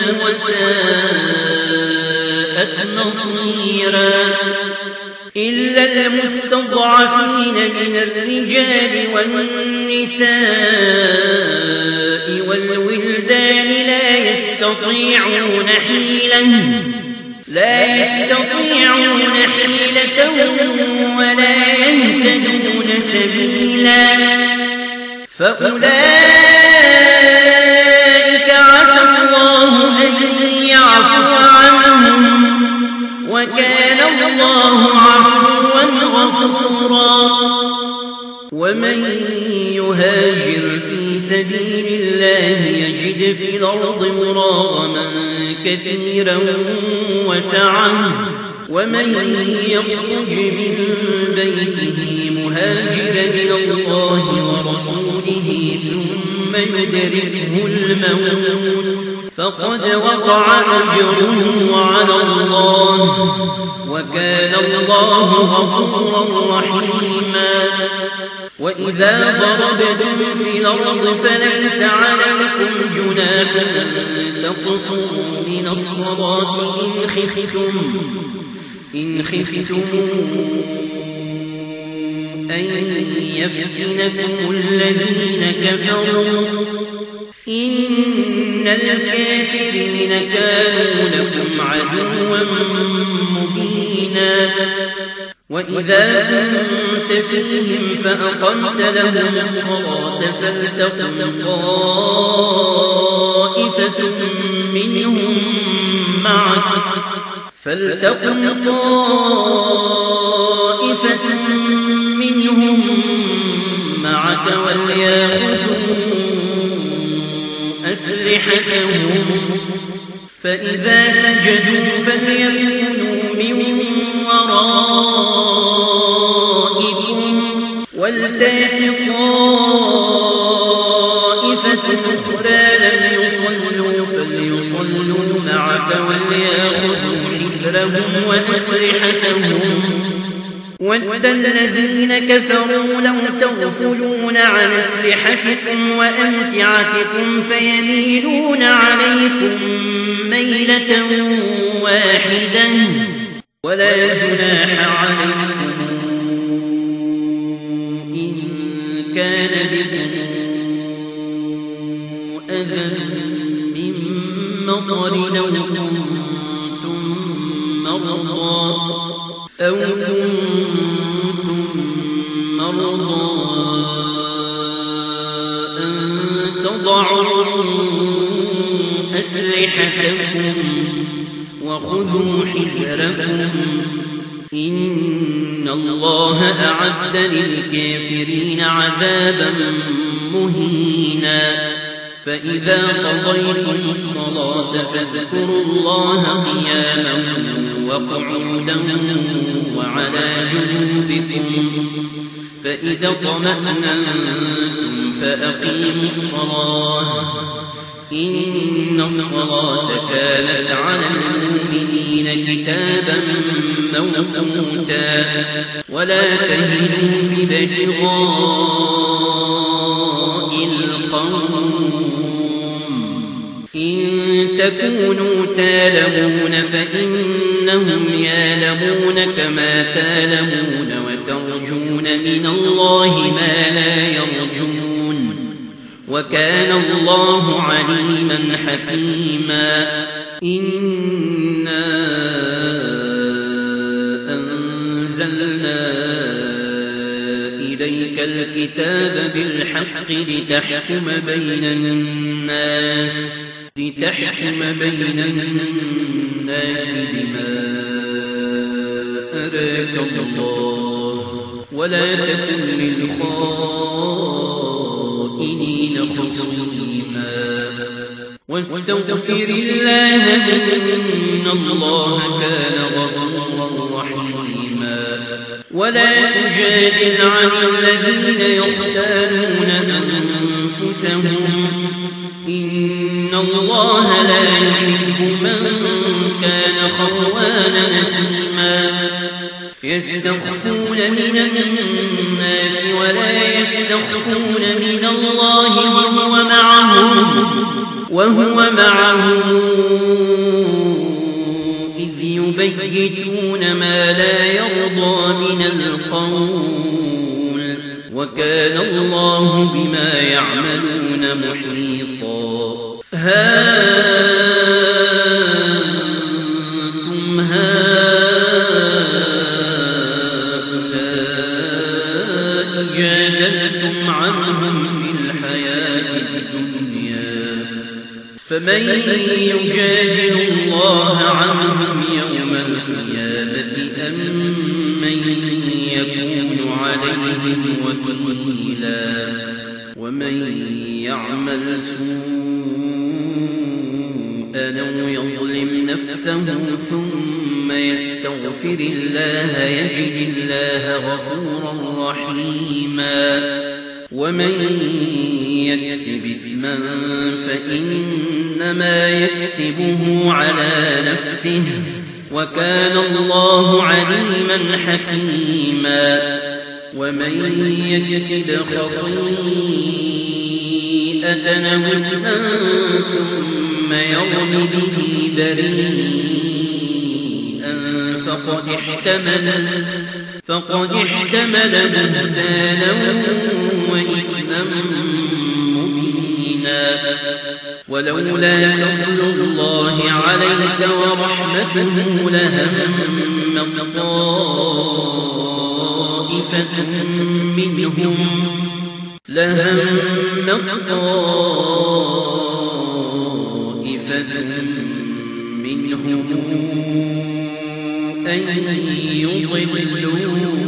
وساءت مصيرا. إلا المستضعفين من الرجال والنساء والولدان لا يستطيعون حيلة لا يستطيعون حيلة ولا يهتدون سبيلا فأولئك عسى الله أن يعفو عنهم وكان الله عفوا غفورا. ومن يهاجر في سبيل الله يجد في الأرض مراغما كثيرا وسعة ومن يخرج من بيته مهاجرا إلى الله ورسوله ثم يدركه الموت فقد وقع أجره على الله وكان الله غفورا رحيما. وإذا ضربتم في الأرض فليس عليكم جناح أن تقصروا من الصلاة إن خفتم إن خفتم أن يفتنكم الذين كفروا إن الكافرين كانوا لكم عدوا مبينا. وإذا كنت فيهم فأقمت لهم الصلاة فلتقم طائفة منهم معك فلتقم طائفة منهم معك وليأخذوا أسلحتهم فإذا سجدوا فليكونوا من ورائكم ولتأت طائفة أخرى لم يصلوا فليصلوا معك وليأخذوا حذرهم وأسلحتهم ود الذين كفروا لو تغفلون عن أسلحتكم وأمتعتكم فيميلون عليكم ميلة واحدة ولا جناح عليكم مطر أو كنتم مرضى أو كنتم مرضى أن تضعوا أسلحتكم وخذوا حذركم إن الله أعد للكافرين عذابا مهينا فإذا قضيتم الصلاة فاذكروا الله قياما وقعودا وعلى جنوبكم فإذا اطمأنتم فأقيموا الصلاة إن الصلاة كانت على المؤمنين كتابا موقوتا ولا تهنوا في ابتغاء القوم إن تكونوا تالمون فإنهم يالمون كما تالمون وترجون من الله ما لا يرجون وكان الله عليما حكيما إنا أنزلنا إليك الكتاب بالحق لتحكم بين الناس لتحكم بين الناس بما أراك الله ولا تكن للخائنين خصيما واستغفر الله إن الله كان غفورا رحيما ولا تجادل عن الذين يختانون أنفسهم إن الله لا يحب من كان خوانا أثيما يستخفون من الناس ولا يستخفون من الله وهو معهم وهو معهم إذ يبيتون ما لا يرضى من القول وكان الله بما يعملون محيطا ها أنتم هؤلاء جادلتم عنهم في الحياة الدنيا فمن يجادل الله عنهم يوم القيامة أم من يكون عليهم وكيلا ومن يعمل سوءا أو يظلم نفسه ثم يستغفر الله يجد الله غفورا رحيما ومن يكسب إثما فإنما يكسبه على نفسه وكان الله عليما حكيما ومن يكسب خطيئة أو إثما ثم يرم به بريئا فقد احتمل فقد احتمل بهتانا وإثما مبينا ولولا فضل الله عليك ورحمته لهم طائفة منهم لهم طائفة منهم أن يضلوك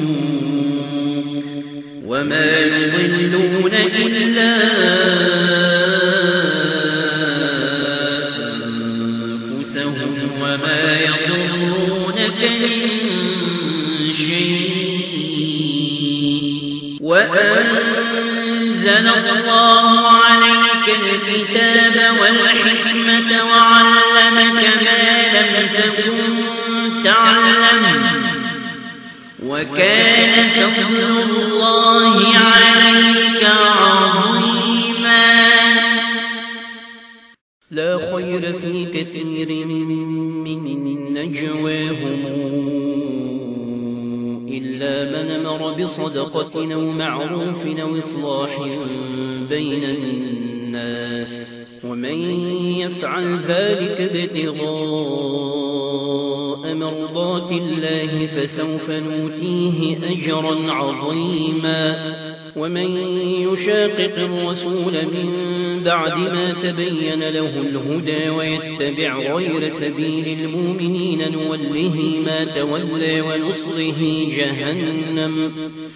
وما يضلون إلا أنفسهم وما يضرونك من شيء وأنزل الله عليك الكتاب والحكمة وعلمك ما لم تكن تعلم وكان فضل الله عليك عظيما لا خير في كثير من نجواهم إلا من أمر بصدقة أو معروف أو إصلاح بين الناس ومن يفعل ذلك ابتغاء مرضات الله فسوف نؤتيه أجرا عظيما ومن يشاقق الرسول من بعد ما تبين له الهدى ويتبع غير سبيل المؤمنين نوله ما تولى ونصله جهنم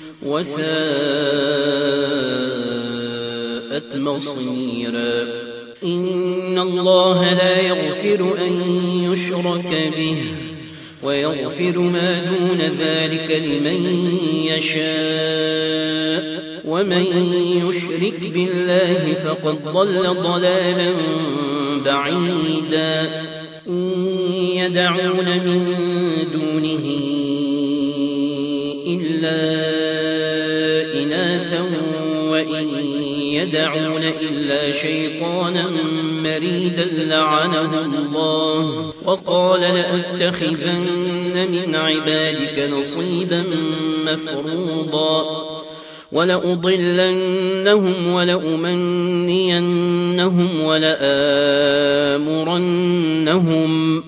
وساءت مصيرا إن الله لا يغفر أن يشرك به ويغفر ما دون ذلك لمن يشاء ومن يشرك بالله فقد ضل ضلالا بعيدا إن يدعون من دونه إلا إناثا وإن يدعون إلا شيطانا مريدا لعنه الله وقال لأتخذن من عبادك نصيبا مفروضا ولأضلنهم ولأمنينهم ولآمرنهم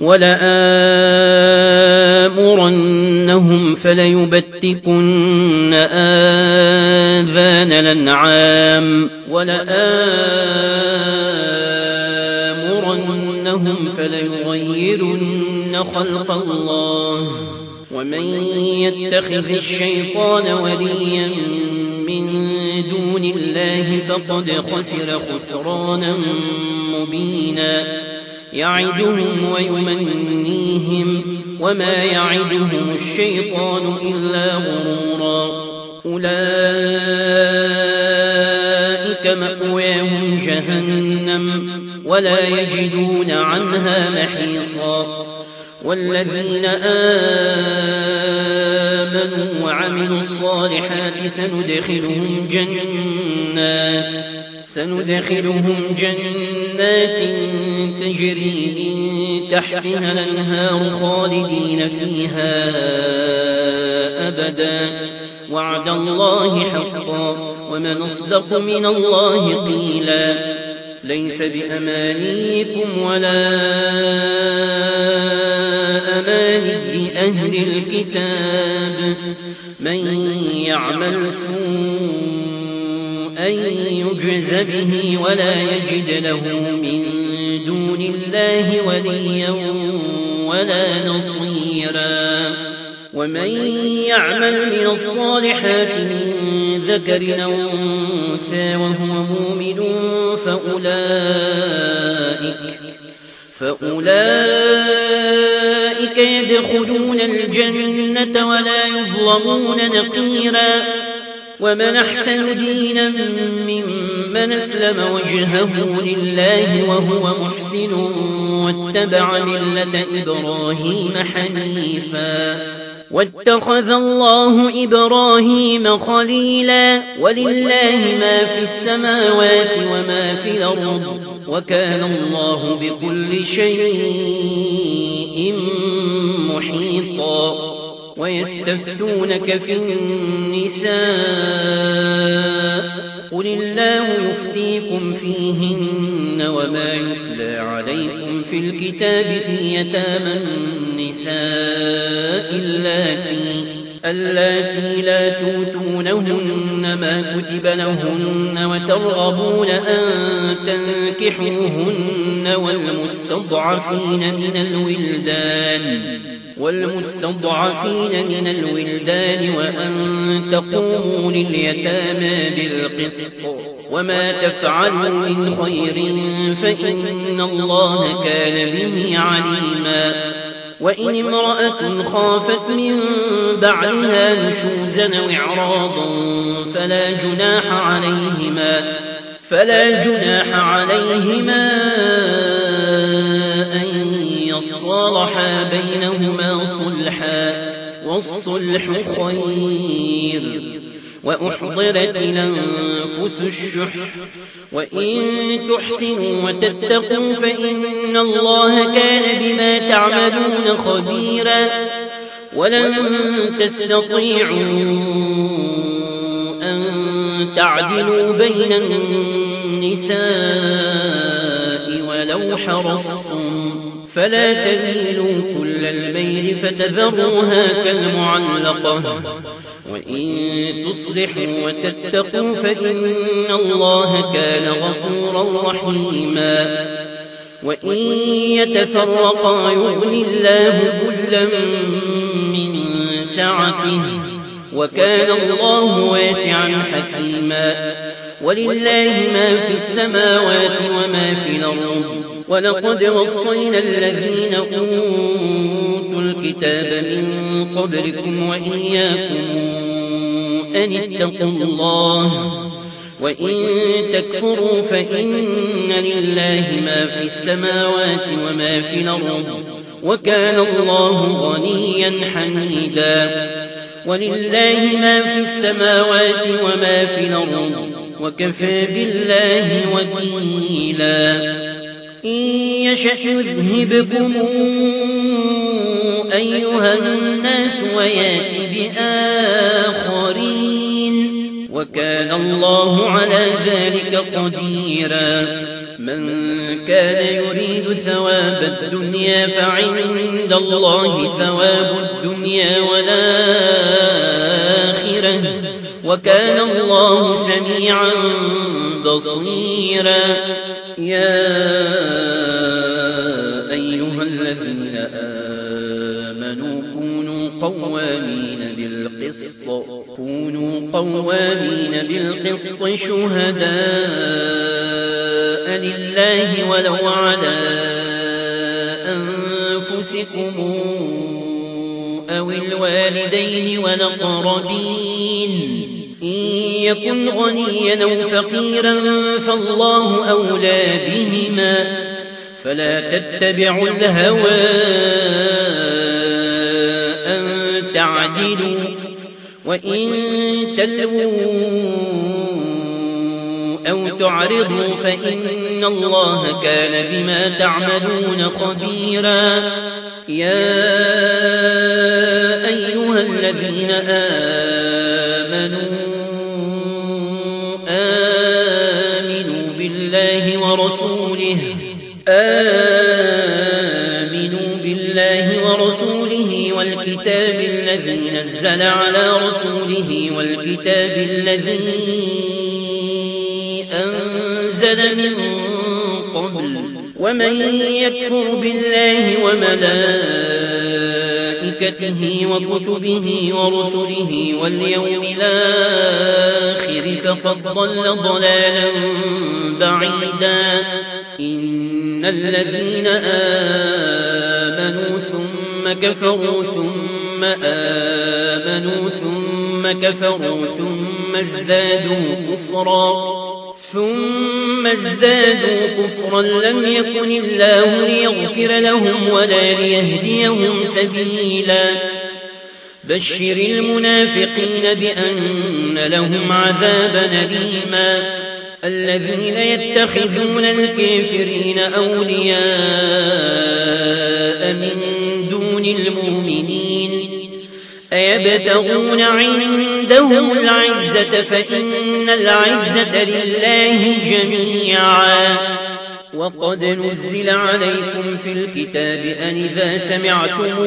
ولآمرنهم فليبتكن آذان الأنعام ولآمرنهم فليغيرن خلق الله ومن يتخذ الشيطان وليا من دون الله فقد خسر خسرانا مبينا يعدهم ويمنيهم وما يعدهم الشيطان إلا غرورا أولئك مأواهم جهنم ولا يجدون عنها محيصا والذين آمنوا وعملوا الصالحات سندخلهم جنات سندخلهم جنات تجري من تحتها الأنهار خالدين فيها أبدا وعد الله حقا ومن أصدق من الله قيلا ليس بأمانيكم ولا أماني أهل الكتاب من يعمل سوءا يجز به ولا يجد له من دون الله وليا ولا نصيرا ومن يعمل من الصالحات من ذكر أو أنثى وهو مؤمن فأولئك فأولئك يدخلون الجنة ولا يظلمون نقيرا ومن أحسن دينا ممن أسلم وجهه لله وهو محسن واتبع ملة إبراهيم حنيفا واتخذ الله إبراهيم خليلا ولله ما في السماوات وما في الأرض وكان الله بكل شيء محيطا ويستفتونك في النساء قل الله يفتيكم فيهن وما يتلى عليكم في الكتاب في يتامى النساء اللاتي اللاتي لا توتونهن ما كتب لهن وترغبون أن تنكحوهن والمستضعفين من الولدان والمستضعفين من الولدان وأن تقوموا لليتامى بالقسط وما تفعلوا من خير فإن الله كان به عليما وإن امرأة خافت من بعلها نشوزا أو إعراضا فلا جناح عليهما فلا جناح عليهما أن يصالحا بينهما صلحا والصلح خير وأحضرت الأنفس الشح وإن تحسنوا وتتقوا فإن الله كان بما تعملون خبيرا ولن تستطيعوا أن تعدلوا بين النساء ولو حرصتم فلا تميلوا كل الميل فتذروها كالمعلقة وإن تصلحوا وتتقوا فإن الله كان غفورا رحيما وإن يتفرقا يغني الله كلا من سعته وكان الله واسعا حكيما ولله ما في السماوات وما في الأرض ولقد وصينا الذين أوتوا الكتاب من قبلكم وإياكم أن اتقوا الله وإن تكفروا فإن لله ما في السماوات وما في الأرض وكان الله غنيا حميدا ولله ما في السماوات وما في الأرض وكفى بالله وكيلا إن يشأ يذهبكم أيها الناس ويأت بآخرين وكان الله على ذلك قديرا من كان يريد ثواب الدنيا فعند الله ثواب الدنيا والآخرة وكان الله سميعا بصيرا يا أيها الذين آمنوا كونوا قوامين بالقسط كونوا قوامين بالقسط شهداء لله ولو على أنفسكم أو الوالدين والأقربين إن يكن غنيا أو فقيرا فالله أولى بهما فلا تتبعوا الهوى أن تعدلوا وإن تلووا أو تعرضوا فإن الله كان بما تعملون خبيرا يا أيها الذين آمنوا آمنوا بالله ورسوله آمنوا بالله ورسوله والكتاب الذي نزل على رسوله والكتاب الذي أنزل من قبل ومن يكفر بالله وملائكته وكتبه ورسله واليوم الآخر فقد ضل ضلالا بعيدا إن الذين آمنوا ثم كفروا ثم آمنوا ثم كفروا ثم ازدادوا كفرا ثم ازدادوا كفرا لم يكن الله ليغفر لهم ولا ليهديهم سبيلا بشر المنافقين بأن لهم عذابا أليما الذين يتخذون الكافرين أولياء من دون المؤمنين أيبتغون عندهم العزة فإن العزة لله جميعا وقد نزل عليكم في الكتاب أن إذا سمعتم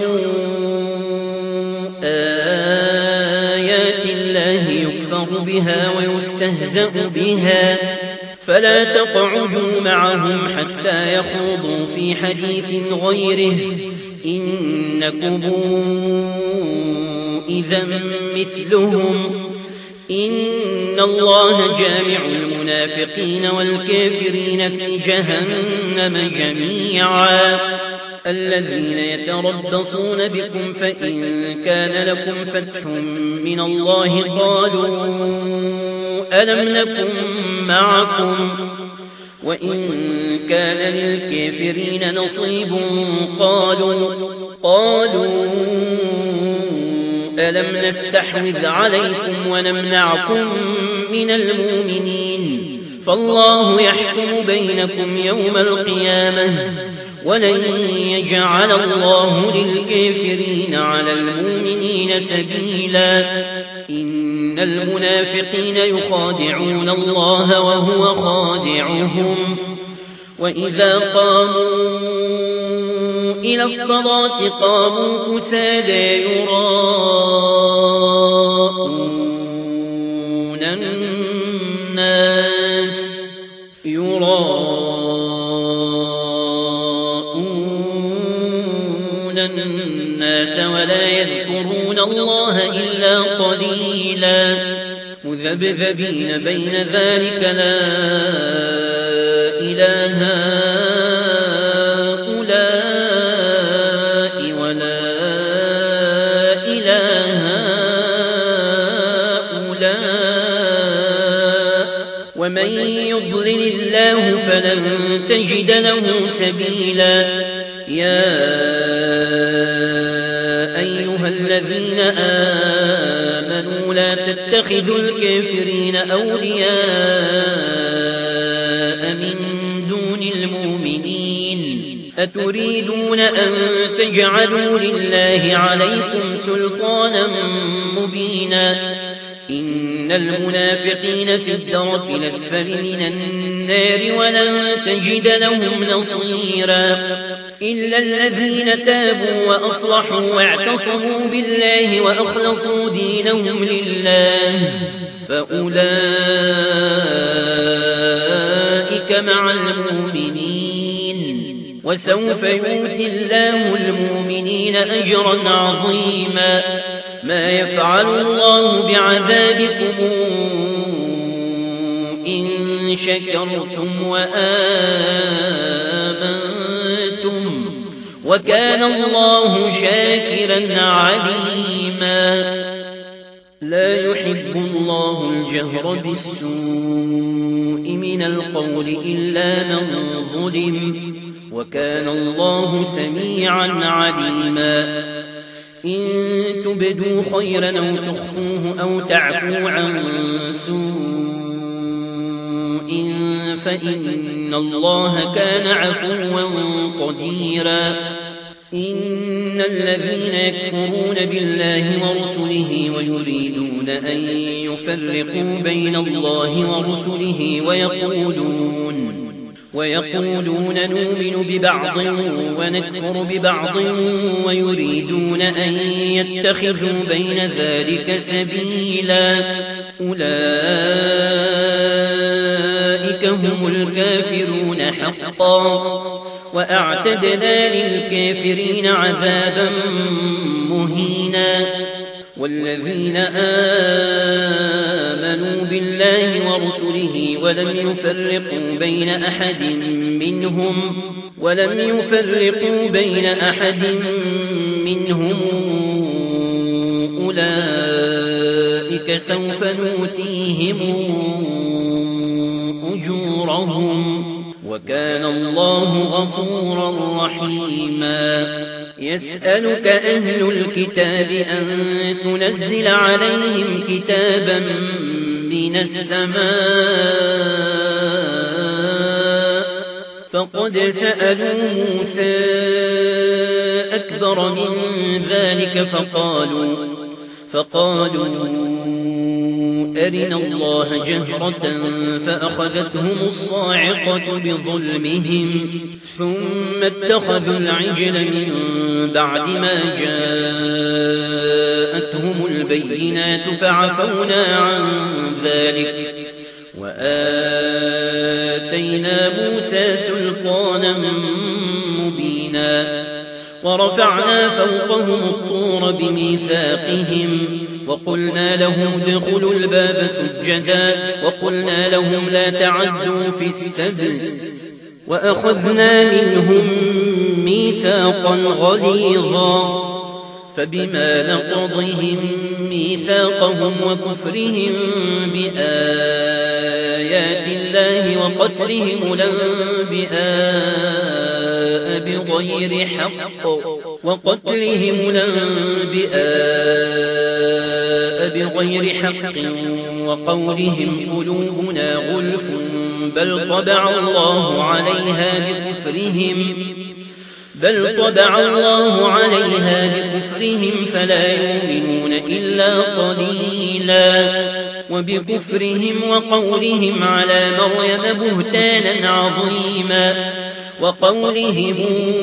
آيات الله يكفر بها ويستهزأ بها فلا تقعدوا معهم حتى يخوضوا في حديث غيره إنكم إذا مثلهم إن الله جامع المنافقين والكافرين في جهنم جميعا الذين يتربصون بكم فإن كان لكم فتح من الله قالوا ألم نكن معكم وإن كان للكافرين نصيب قالوا قالوا ألم نستحوذ عليكم ونمنعكم من المؤمنين فالله يحكم بينكم يوم القيامة ولن يجعل الله للكافرين على المؤمنين سبيلا إن المنافقين يخادعون الله وهو خادعهم وإذا قاموا إلى الصلاة قاموا كسالى يراءون الناس يراءون الناس ولا يذكرون الله إلا قليلا مذبذبين بين ذلك لا إله هؤلاء ولا إله هؤلاء ومن يضلل الله فلن تجد له سبيلا يا أيها الذين آمنوا لا تتخذوا الكافرين أولياء من دون المؤمنين أتريدون أن تجعلوا لله عليكم سلطانا مبينا إن المنافقين في الدرك الأسفل من النار ولن تجد لهم نصيرا إلا الذين تابوا وأصلحوا واعتصموا بالله وأخلصوا دينهم لله فأولئك مع المؤمنين وسوف يؤتي الله المؤمنين أجرا عظيما ما يفعل الله بعذابكم إن شكرتم وآمنتم وكان الله شاكرا عليما لا يحب الله الجهر بالسوء من القول إلا من ظلم وكان الله سميعا عليما إن تبدوا خيرا أو تخفوه أو تعفوا عن سوء فإن الله كان عفوا قديرا إن الذين يكفرون بالله ورسله ويريدون أن يفرقوا بين الله ورسله ويقولون ويقولون نؤمن ببعض ونكفر ببعض ويريدون أن يتخذوا بين ذلك سبيلا أولئك هم الكافرون حقا وأعتدنا للكافرين عذابا مهينا والذين آمنوا بالله ورسله ولم يفرقوا بين أحد منهم ولم يفرقوا بين أحد منهم أولئك سوف نؤتيهم أجورهم وكان الله غفورا رحيما يسألك أهل الكتاب أن تنزل عليهم كتابا من السماء فقد سألوا موسى أكبر من ذلك فقالوا فقالوا أرنا الله جهرة فأخذتهم الصاعقة بظلمهم ثم اتخذوا العجل من بعد ما جاءتهم البينات فعفونا عن ذلك وآتينا موسى سلطانا مبينا ورفعنا فوقهم الطور بميثاقهم وقلنا لهم ادخلوا الباب سجدا وقلنا لهم لا تعدوا في السبت وأخذنا منهم ميثاقا غليظا فبما نقضهم ميثاقهم وكفرهم بآيات الله وقتلهم الأنبياء بغير حق وقتلهم الأنبياء بغير حق وقولهم قلوبنا غلف بل طبع الله عليها بكفرهم بل طبع الله عليها بكفرهم فلا يؤمنون إلا قليلا وبكفرهم وقولهم على مريم بهتانا عظيما وقولهم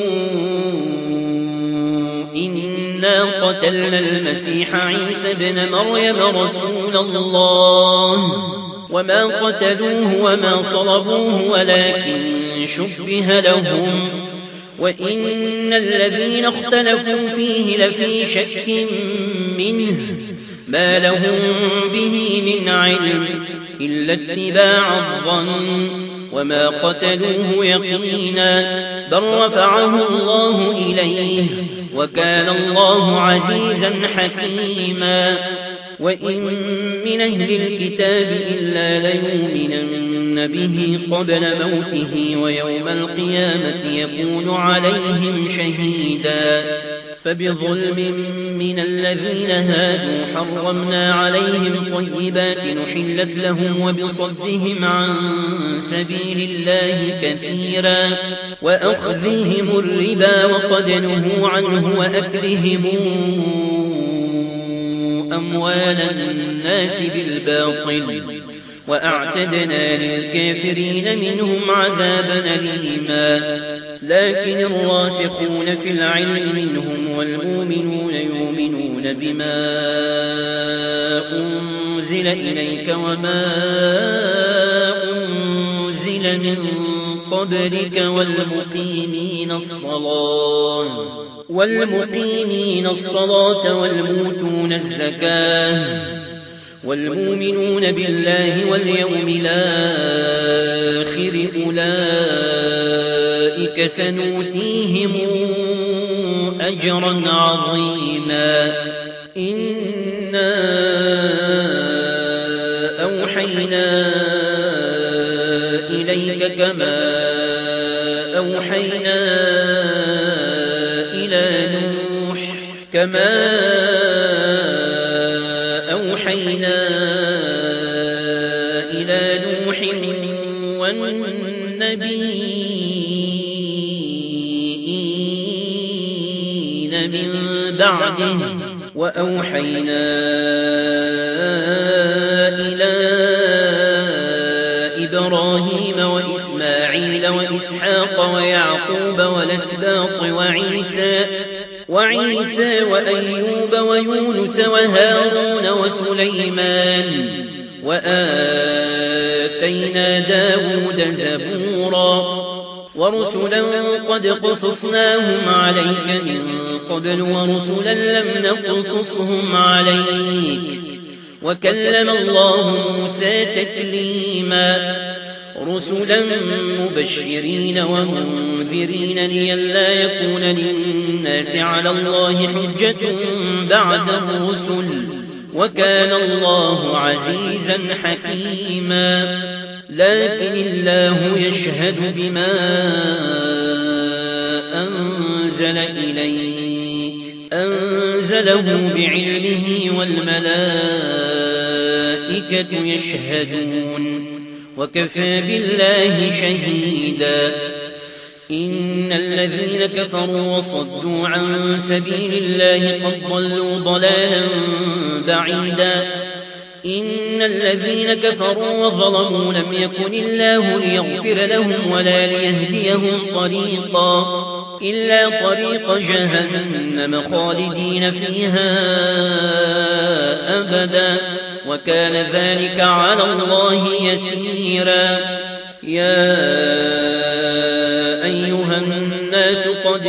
إنا قتلنا المسيح عيسى ابن مريم رسول الله وما قتلوه وما صلبوه ولكن شبه لهم وإن الذين اختلفوا فيه لفي شك منه ما لهم به من علم إلا اتباع الظن وما قتلوه يقينا بل رفعه الله إليه وكان الله عزيزا حكيما وإن من أهل الكتاب إلا ليؤمنن به قبل موته ويوم القيامة يكون عليهم شهيدا فبظلم من الذين هادوا حرمنا عليهم طيبات نحلت لهم وبصدهم عن سبيل الله كثيرا وأخذهم الربا وقد نهوا عنه وأكلهم أموال الناس بالباطل وأعتدنا للكافرين منهم عذابا أليما لكن الراسخون في العلم منهم والمؤمنون يؤمنون بما أنزل إليك وما أنزل من قبلك والمقيمين الصلاة والمقيمين الصلاة والمؤتون الزكاة والمؤمنون بالله واليوم الآخر أولئك سنؤتيهم أجرا عظيما إنا أوحينا إليك كما أوحينا إلى نوح كما أوحينا إلى نوح والنبيين من بعده وأوحينا إلى إبراهيم وإسماعيل وإسحاق ويعقوب والأسباط وعيسى وعيسى وأيوب ويونس وهارون وسليمان وآتينا داود زبورا ورسلا قد قصصناهم عليك من قبل ورسلا لم نقصصهم عليك وكلم الله موسى تكليما رسلا مبشرين ومنذرين لئلا يكون للناس على الله حجة بعد الرسل وكان الله عزيزا حكيما لكن الله يشهد بما أنزل إليه أنزله بعلمه والملائكة يشهدون وكفى بالله شهيدا إن الذين كفروا وصدوا عن سبيل الله قد ضلوا ضلالا بعيدا إن الذين كفروا وظلموا لم يكن الله ليغفر لهم ولا ليهديهم طريقا إلا طريق جهنم خالدين فيها أبدا وكان ذلك على الله يسيرا يا أيها الناس قد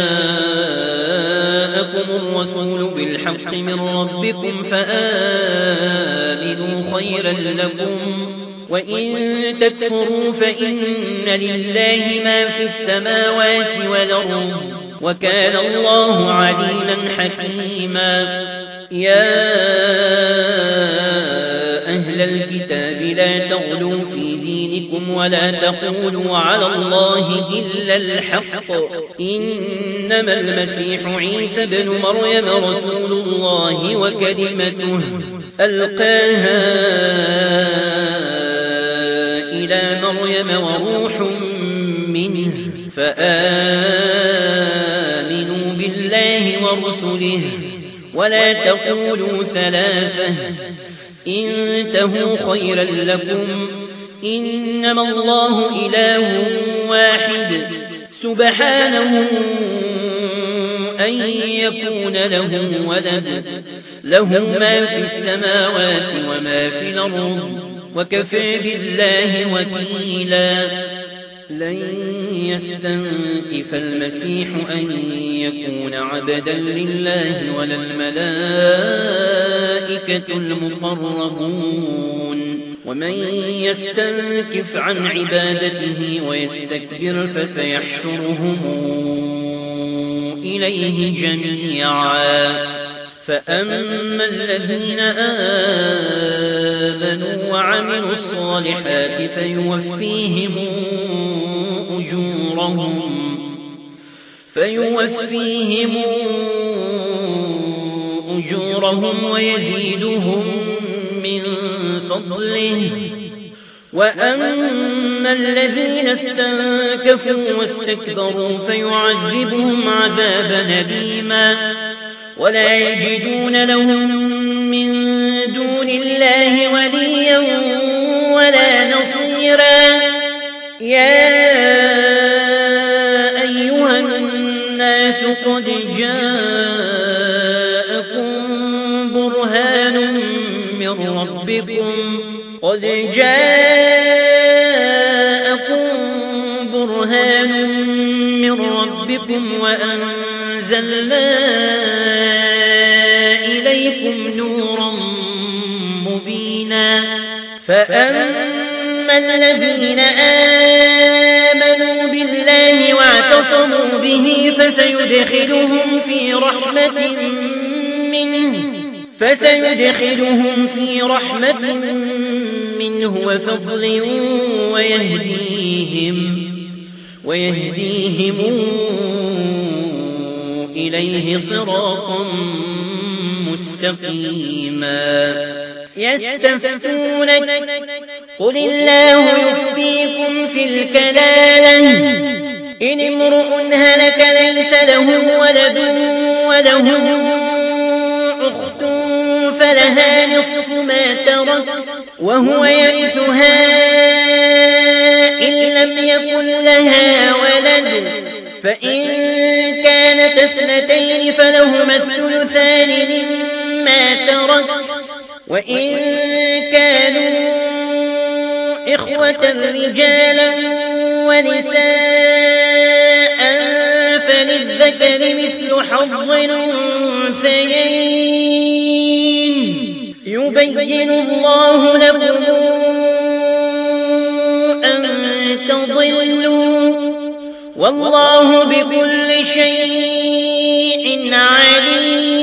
جاءكم الرسول بالحق من ربكم فآمنوا خيرا لكم وإن تكفروا فإن لله ما في السماوات والأرض وكان الله عليما حكيما يا أهل الكتاب لا تغلوا في دينكم ولا تقولوا على الله إلا الحق إنما المسيح عيسى بن مريم رسول الله وكلمته ألقاها إلى مريم وروح منه فآمنوا ورسله ولا تقولوا ثلاثة انتهوا خيرا لكم إنما الله إله واحد سبحانه أن يكون له ولد له ما في السماوات وما في الأرض وكفى بالله وكيلا لن يستنكف المسيح أن يكون عبدا لله ولا الملائكة المقربون ومن يستنكف عن عبادته ويستكبر فسيحشرهم إليه جميعا فأما الذين آمنوا وعملوا الصالحات فيوفيهم أجورهم فيوفيهم أجورهم ويزيدهم من فضله وأما الذين استنكفوا واستكبروا فيعذبهم عذابا أليما ولا يجدون لهم من دون الله وليا ولا نصيرا يا أيها الناس قد جاءكم برهان من ربكم قد جاءكم برهان من ربكم وأنزلنا إليكم نورا مبينا فأما الذين آمنوا بالله واعتصموا به فسيدخلهم في رحمة منه فسيدخلهم في رحمة منه وفضل ويهديهم ويهديهم إليه صراطا مستقيما يستفتونك قل الله يفتيكم في الكلالة إن امرؤ هلك ليس له ولد وله أخت فلها نصف ما ترك وهو يرثها إن لم يكن لها ولد فإن كانت اثنتين فلهما الثلثان مما ترك وإن كانوا إخوة رجالا ونساء فللذكر مثل حظ الأنثيين يبين الله لكم أن تضلوا والله بكل شيء عليم